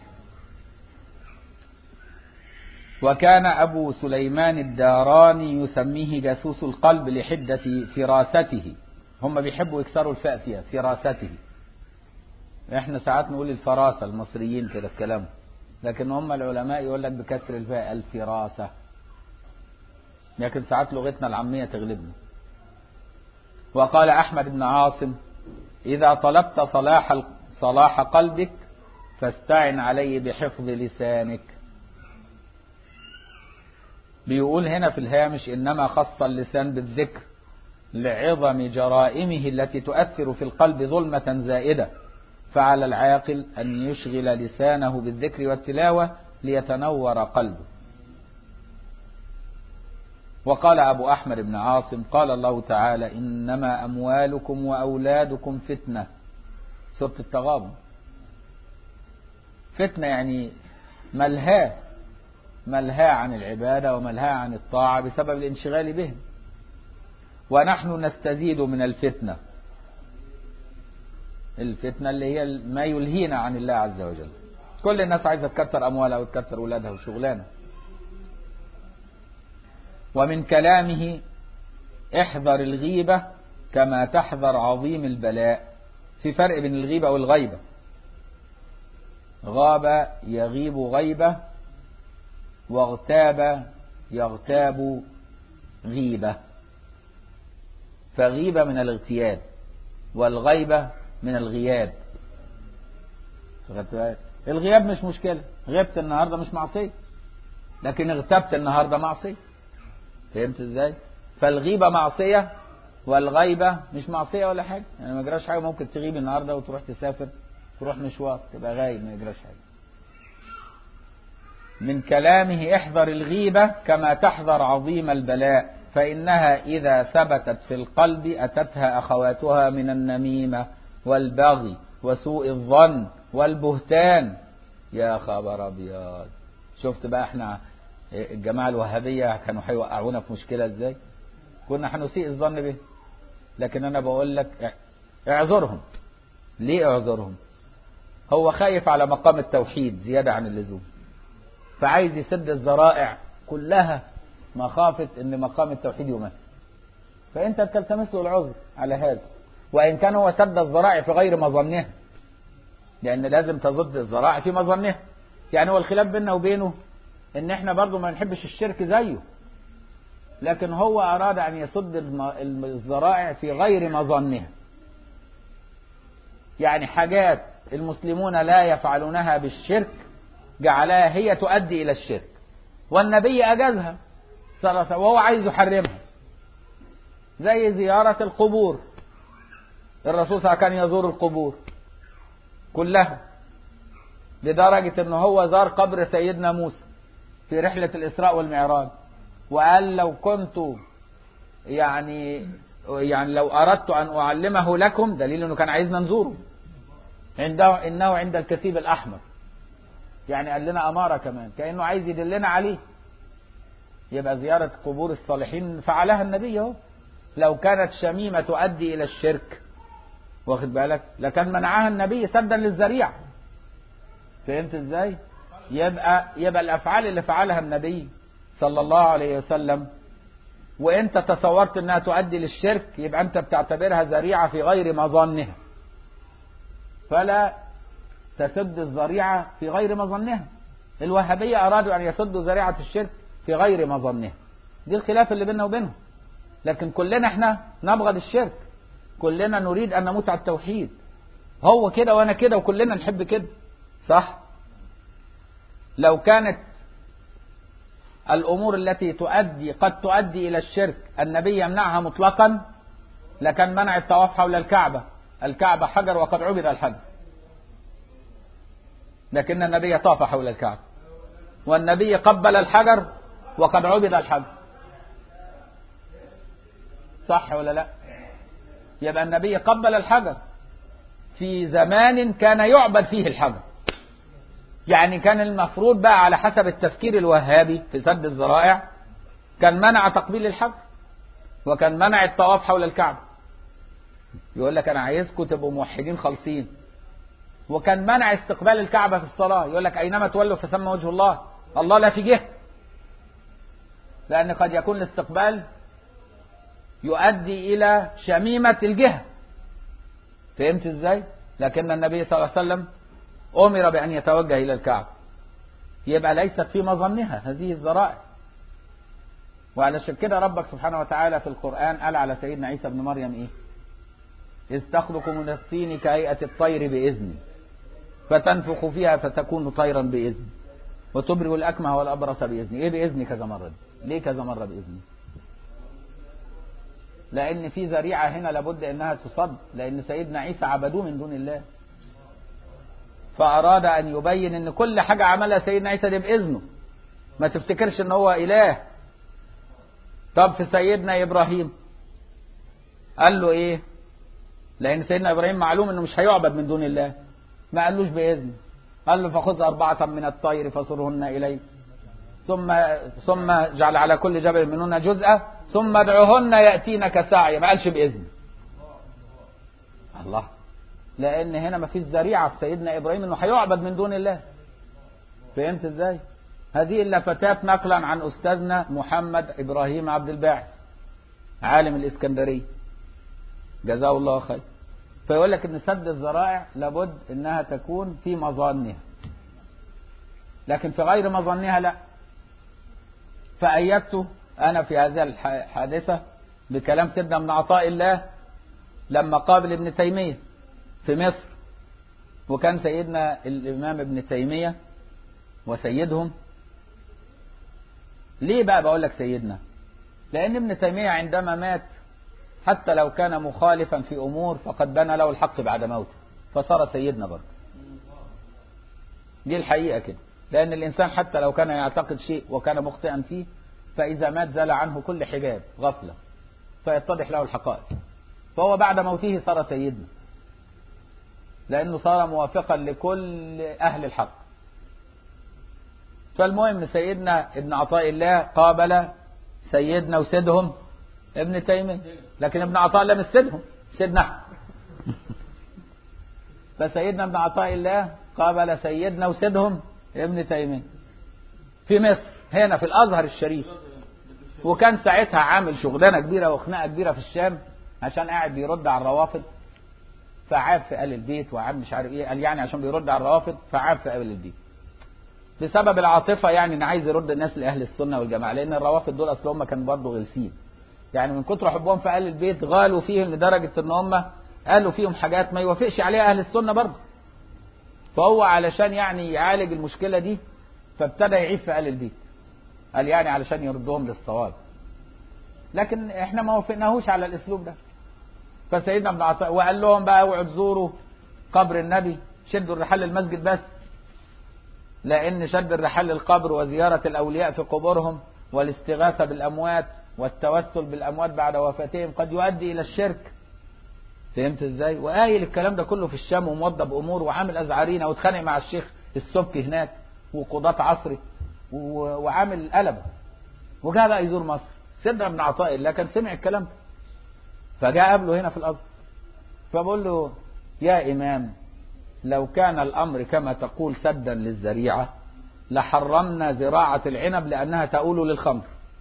وكان أبو سليمان الداراني يسميه جاسوس القلب لحدة فراسته. هم بيحبوا يكسروا الفاء فيها، فراسته. احنا ساعات نقول الفراسة، المصريين كده الكلام، لكن هم العلماء يقول لك بكسر الفاء الفراسة، لكن ساعات لغتنا العامية تغلبنا. وقال أحمد بن عاصم إذا طلبت صلاح قلبك فاستعن عليه بحفظ لسانك. بيقول هنا في الهامش إنما خص اللسان بالذكر لعظم جرائمه التي تؤثر في القلب ظلمة زائدة، فعلى العاقل أن يشغل لسانه بالذكر والتلاوة ليتنور قلبه. وقال أبو أحمد بن عاصم قال الله تعالى إنما أموالكم وأولادكم فتنة. سورة التغابن. فتنة يعني ملهاة عن العبادة وملهاة عن الطاعة بسبب الانشغال بهم. ونحن نستزيد من الفتنة اللي هي ما يلهينا عن الله عز وجل. كل الناس عايزة تكتر أموالها وتكتر أولادها وشغلانة. ومن كلامه احذر الغيبة كما تحذر عظيم البلاء. في فرق بين الغيبة والغيبة. غاب يغيب غيبة، واغتاب يغتاب غيبة. فغيبة من الاغتياب والغيبة من الغياب. الغياب مش مشكلة، غبت النهاردة مش معصية، لكن اغتبت النهاردة معصية. فهمت ازاي؟ فالغيبة معصية والغيبة مش معصية ولا حاجة، يعني ما يجراش حاجة. ممكن تغيب النهاردة وتروح تسافر، تروح مشوار، تبقى غايب ما يجراش حاجة. من كلامه احذر الغيبة كما تحذر عظيم البلاء، فإنها إذا ثبتت في القلب أتتها أخواتها من النميمة والبغي وسوء الظن والبهتان. يا خبر أبيض. شفت بقى احنا الجماعة الوهابية كانوا هيوقعونا في مشكلة ازاي؟ كنا هنسيء الظن به. لكن أنا بقول لك اعذرهم. ليه اعذرهم؟ هو خايف على مقام التوحيد زيادة عن اللزوم، فعايز يسد الذرائع كلها مخافة ان مقام التوحيد يمثل. فانت تلتمس له العذر على هذا، وان كان هو سد الذرائع في غير مظنها، لان لازم تضد الذرائع في مظنها. يعني هو الخلاف بيننا وبينه ان احنا برضو ما نحبش الشرك زيه، لكن هو اراد ان يسد الذرائع في غير مظنها. يعني حاجات المسلمون لا يفعلونها بالشرك جعلها هي تؤدي الى الشرك، والنبي اجازها وهو عايز يحرمها، زي زيارة القبور. الرسول صلى الله عليه وسلم كان يزور القبور كلها، لدرجة انه هو زار قبر سيدنا موسى في رحلة الإسراء والمعراج، وقال لو كنت يعني لو أردت أن أعلمه لكم، دليل انه كان عايزنا نزوره، إنه عند الكثيب الأحمر. يعني قال لنا أمارة كمان، كأنه عايز يدلنا عليه. يبقى زيارة قبور الصالحين فعلها النبي اهو لو كانت شميمة تؤدي إلى الشرك، واخد بالك، لكان منعها النبي سدا للذريعة. فهمت ازاي؟ يبقى الأفعال اللي فعلها النبي صلى الله عليه وسلم وانت تصورت انها تؤدي للشرك، يبقى انت بتعتبرها ذريعة في غير مظنها، فلا تسد الذريعة في غير مظنها. الوهابية أرادوا أن يسدوا ذريعة الشرك في غير مظنها، دي الخلاف اللي بيننا وبينهم. لكن كلنا احنا نبغض الشرك، كلنا نريد أن نموت على التوحيد، هو كده وأنا كده وكلنا نحب كده، صح؟ لو كانت الأمور التي قد تؤدي إلى الشرك النبي يمنعها مطلقا، لكان منع الطواف حول الكعبة حجر وقد عبد الحجر، لكن النبي طاف حول الكعبة، والنبي قبل الحجر وقد عبد الحجر، صح ولا لا؟ يبقى النبي قبل الحجر في زمان كان يعبد فيه الحجر. يعني كان المفروض بقى على حسب التفكير الوهابي في سد الذرائع كان منع تقبيل الحجر، وكان منع الطواف حول الكعبة. يقول لك أنا عايزكم تبقوا موحدين خالصين. وكان منع استقبال الكعبة في الصلاة، يقول لك أينما تولوا فثم وجه الله، الله لا في جهة، لأن قد يكون الاستقبال يؤدي إلى شميمة الجهة. فهمت إزاي؟ لكن النبي صلى الله عليه وسلم أمر بأن يتوجه إلى الكعبة، يبقى ليست في مظنها هذه الذرائع. وعلشان كده ربك سبحانه وتعالى في القرآن قال على سيدنا عيسى بن مريم إيه؟ إذ تخلق من الطين كهيئة الطير بإذني فتنفخ فيها فتكون طيرا بإذني وتبرئ الأكمه والأبرص بإذني. إيه بإذني كذا مرة دي؟ ليه كذا مرة بإذني؟ لأن في ذريعة هنا لابد أنها تصد، لأن سيدنا عيسى عبدوه من دون الله، فأراد أن يبين أن كل حاجة عملها سيدنا عيسى دي بإذنه، ما تفتكرش أنه هو إله. طب في سيدنا إبراهيم قال له إيه؟ لأن سيدنا إبراهيم معلوم أنه مش هيعبد من دون الله، ما قالوش بإذن، قال له فخذ 4 من الطير فصرهن إليك ثم جعل على كل جبل منهن جزءا ثم ادعوهن يأتينك سعيا، ما قالش بإذن الله، لأن هنا ما فيش ذريعة في سيدنا إبراهيم أنه هيعبد من دون الله. فهمت إزاي؟ هذه اللفتات نقلا عن أستاذنا محمد إبراهيم عبد الباعث عالم الإسكندرية جزاه الله خير. فيقول لك ان سد الذرائع لابد انها تكون في مظانها، لكن في غير مظانها لا. فأيدت انا في هذه الحادثة بكلام سيدنا ابن عطاء الله لما قابل ابن تيمية في مصر، وكان سيدنا الامام ابن تيمية وسيدهم. ليه بقى بقول لك سيدنا؟ لان ابن تيمية عندما مات حتى لو كان مخالفا في أمور فقد بنى له الحق بعد موته، فصار سيدنا برضه. دي الحقيقة كده، لأن الإنسان حتى لو كان يعتقد شيء وكان مخطئا فيه فإذا مات زال عنه كل حجاب غفلة فيتضح له الحقائق، فهو بعد موته صار سيدنا، لأنه صار موافقا لكل أهل الحق. فالمهم سيدنا ابن عطاء الله قابل سيدنا وسيدهم ابن تيمية، لكن ابن عطاء الله مش سيدهم، سيدنا. فسيدنا ابن عطاء الله قابل سيدنا وسيدهم ابن تيمية في مصر هنا في الأزهر الشريف، وكان ساعتها عامل شغلانة كبيرة وخناقة كبيرة في الشام عشان قاعد بيرد على الروافض، فعاب في آل البيت وعاب مش عارف ايه، قال يعني عشان بيرد على الروافض فعاب في آل البيت بسبب العاطفة، يعني ان عايز يرد الناس لأهل السنة والجماعة، لأن الروافض دول أصل هم كانوا برضه غلسين، يعني من كتر حبهم في آل البيت غالوا فيهم لدرجة ان هم قالوا فيهم حاجات ما يوافقش عليها أهل السنة برضه. فهو علشان يعني يعالج المشكلة دي فابتدى يعيب في آل البيت، قال يعني علشان يردهم للصواب، لكن احنا ما وافقناهوش على الاسلوب ده. فسيدنا ابن عطاء وقال لهم بقى اوعوا تزوروا قبر النبي، شدوا الرحال للمسجد بس، لان شد الرحال للقبر وزيارة الاولياء في قبورهم والاستغاثة بالاموات والتوسل بالاموات بعد وفاتهم قد يؤدي الى الشرك. فهمت ازاي؟ وقايل الكلام ده كله في الشام وموضب امور وعامل ازعرينا واتخانق مع الشيخ السبكي هناك وقضاة عصري وعامل قلب، وجاء بقى يزور مصر. سيدنا ابن عطاء الله كان سمع الكلام ده فجاء قبله هنا في الأزهر، فبقول له يا إمام لو كان الأمر كما تقول سدا للذريعة لحرمنا زراعة العنب لأنها تؤول للخمر،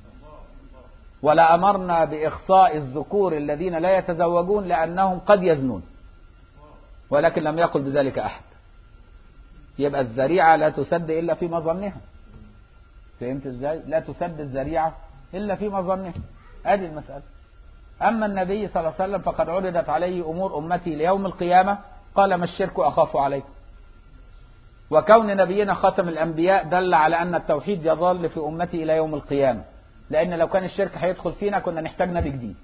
ولا أمرنا بإخصاء الذكور الذين لا يتزوجون لأنهم قد يزنون، ولكن لم يقل بذلك أحد. يبقى الذريعة لا تسد إلا في مظنها. فهمت إزاي؟ لا تسد الذريعة إلا في مظنها. هذه المسألة. أما النبي صلى الله عليه وسلم فقد عرضت عليه أمور أمتي ليوم القيامة قال ما الشرك أخاف عليكم. وكون نبينا خاتم الأنبياء دل على أن التوحيد يظل في أمتي إلى يوم القيامة، لأن لو كان الشرك هيدخل فينا كنا نحتاج نبي جديد،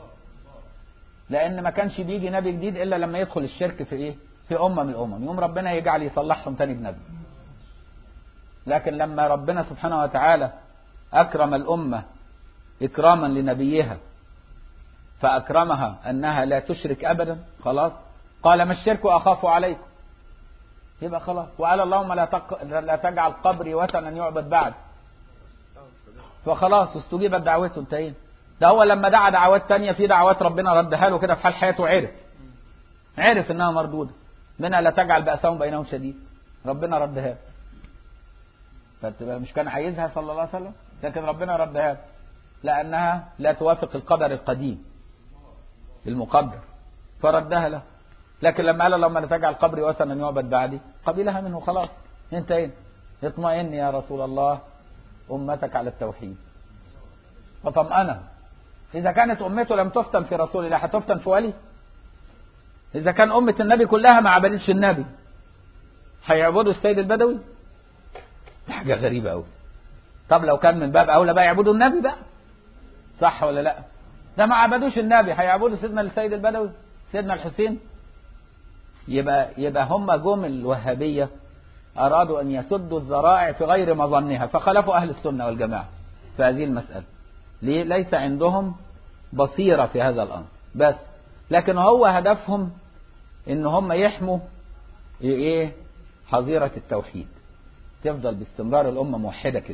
لأن ما كانش بيجي نبي جديد إلا لما يدخل الشرك في إيه؟ في أمة من الأمم، يوم ربنا يجعل يصلحهم تاني بنبي. لكن لما ربنا سبحانه وتعالى أكرم الأمة إكراما لنبيها فأكرمها أنها لا تشرك أبدا، خلاص قال ما الشرك أخاف عليكم، يبقى خلاص. وقال اللهم لا تجعل قبري وثنا يعبد بعد، فخلاص واستجيبت دعوته، انتهينا. ده هو لما دعا دعوات تانية في دعوات ربنا ردها له كده في حال حياته، عرف انها مردودة، منها لا تجعل بأسهم بينهم شديد، ربنا ردها له. مش كان عايزها صلى الله عليه وسلم، لكن ربنا ردها له لأنها لا توافق القدر القديم المقدر فردها له. لكن لما قال اللهم لا تجعل قبري وثنا يعبد بعدي قبلها منه، خلاص انتهينا. اطمئن يا رسول الله أمتك على التوحيد فطمأنه. إذا كانت أمته لم تفتن في رسول الله هتفتن في ولي؟ إذا كان أمة النبي كلها ما عبدتش النبي هيعبدوا السيد البدوي؟ حاجة غريبة أوي. طب لو كان من باب أولى بقى يعبدوا النبي بقى، صح ولا لا؟ ده ما عبدوش النبي هيعبدوا سيدنا السيد البدوي سيدنا الحسين؟ يبقى هم جم الوهابية أرادوا أن يسدوا الذرائع في غير مظنها فخالفوا أهل السنة والجماعة في هذه المسألة. ليه؟ ليس عندهم بصيرة في هذا الأمر بس، لكن هو هدفهم إن هم يحموا إيه؟ حظيرة التوحيد، تفضل باستمرار الأمة موحدة كده.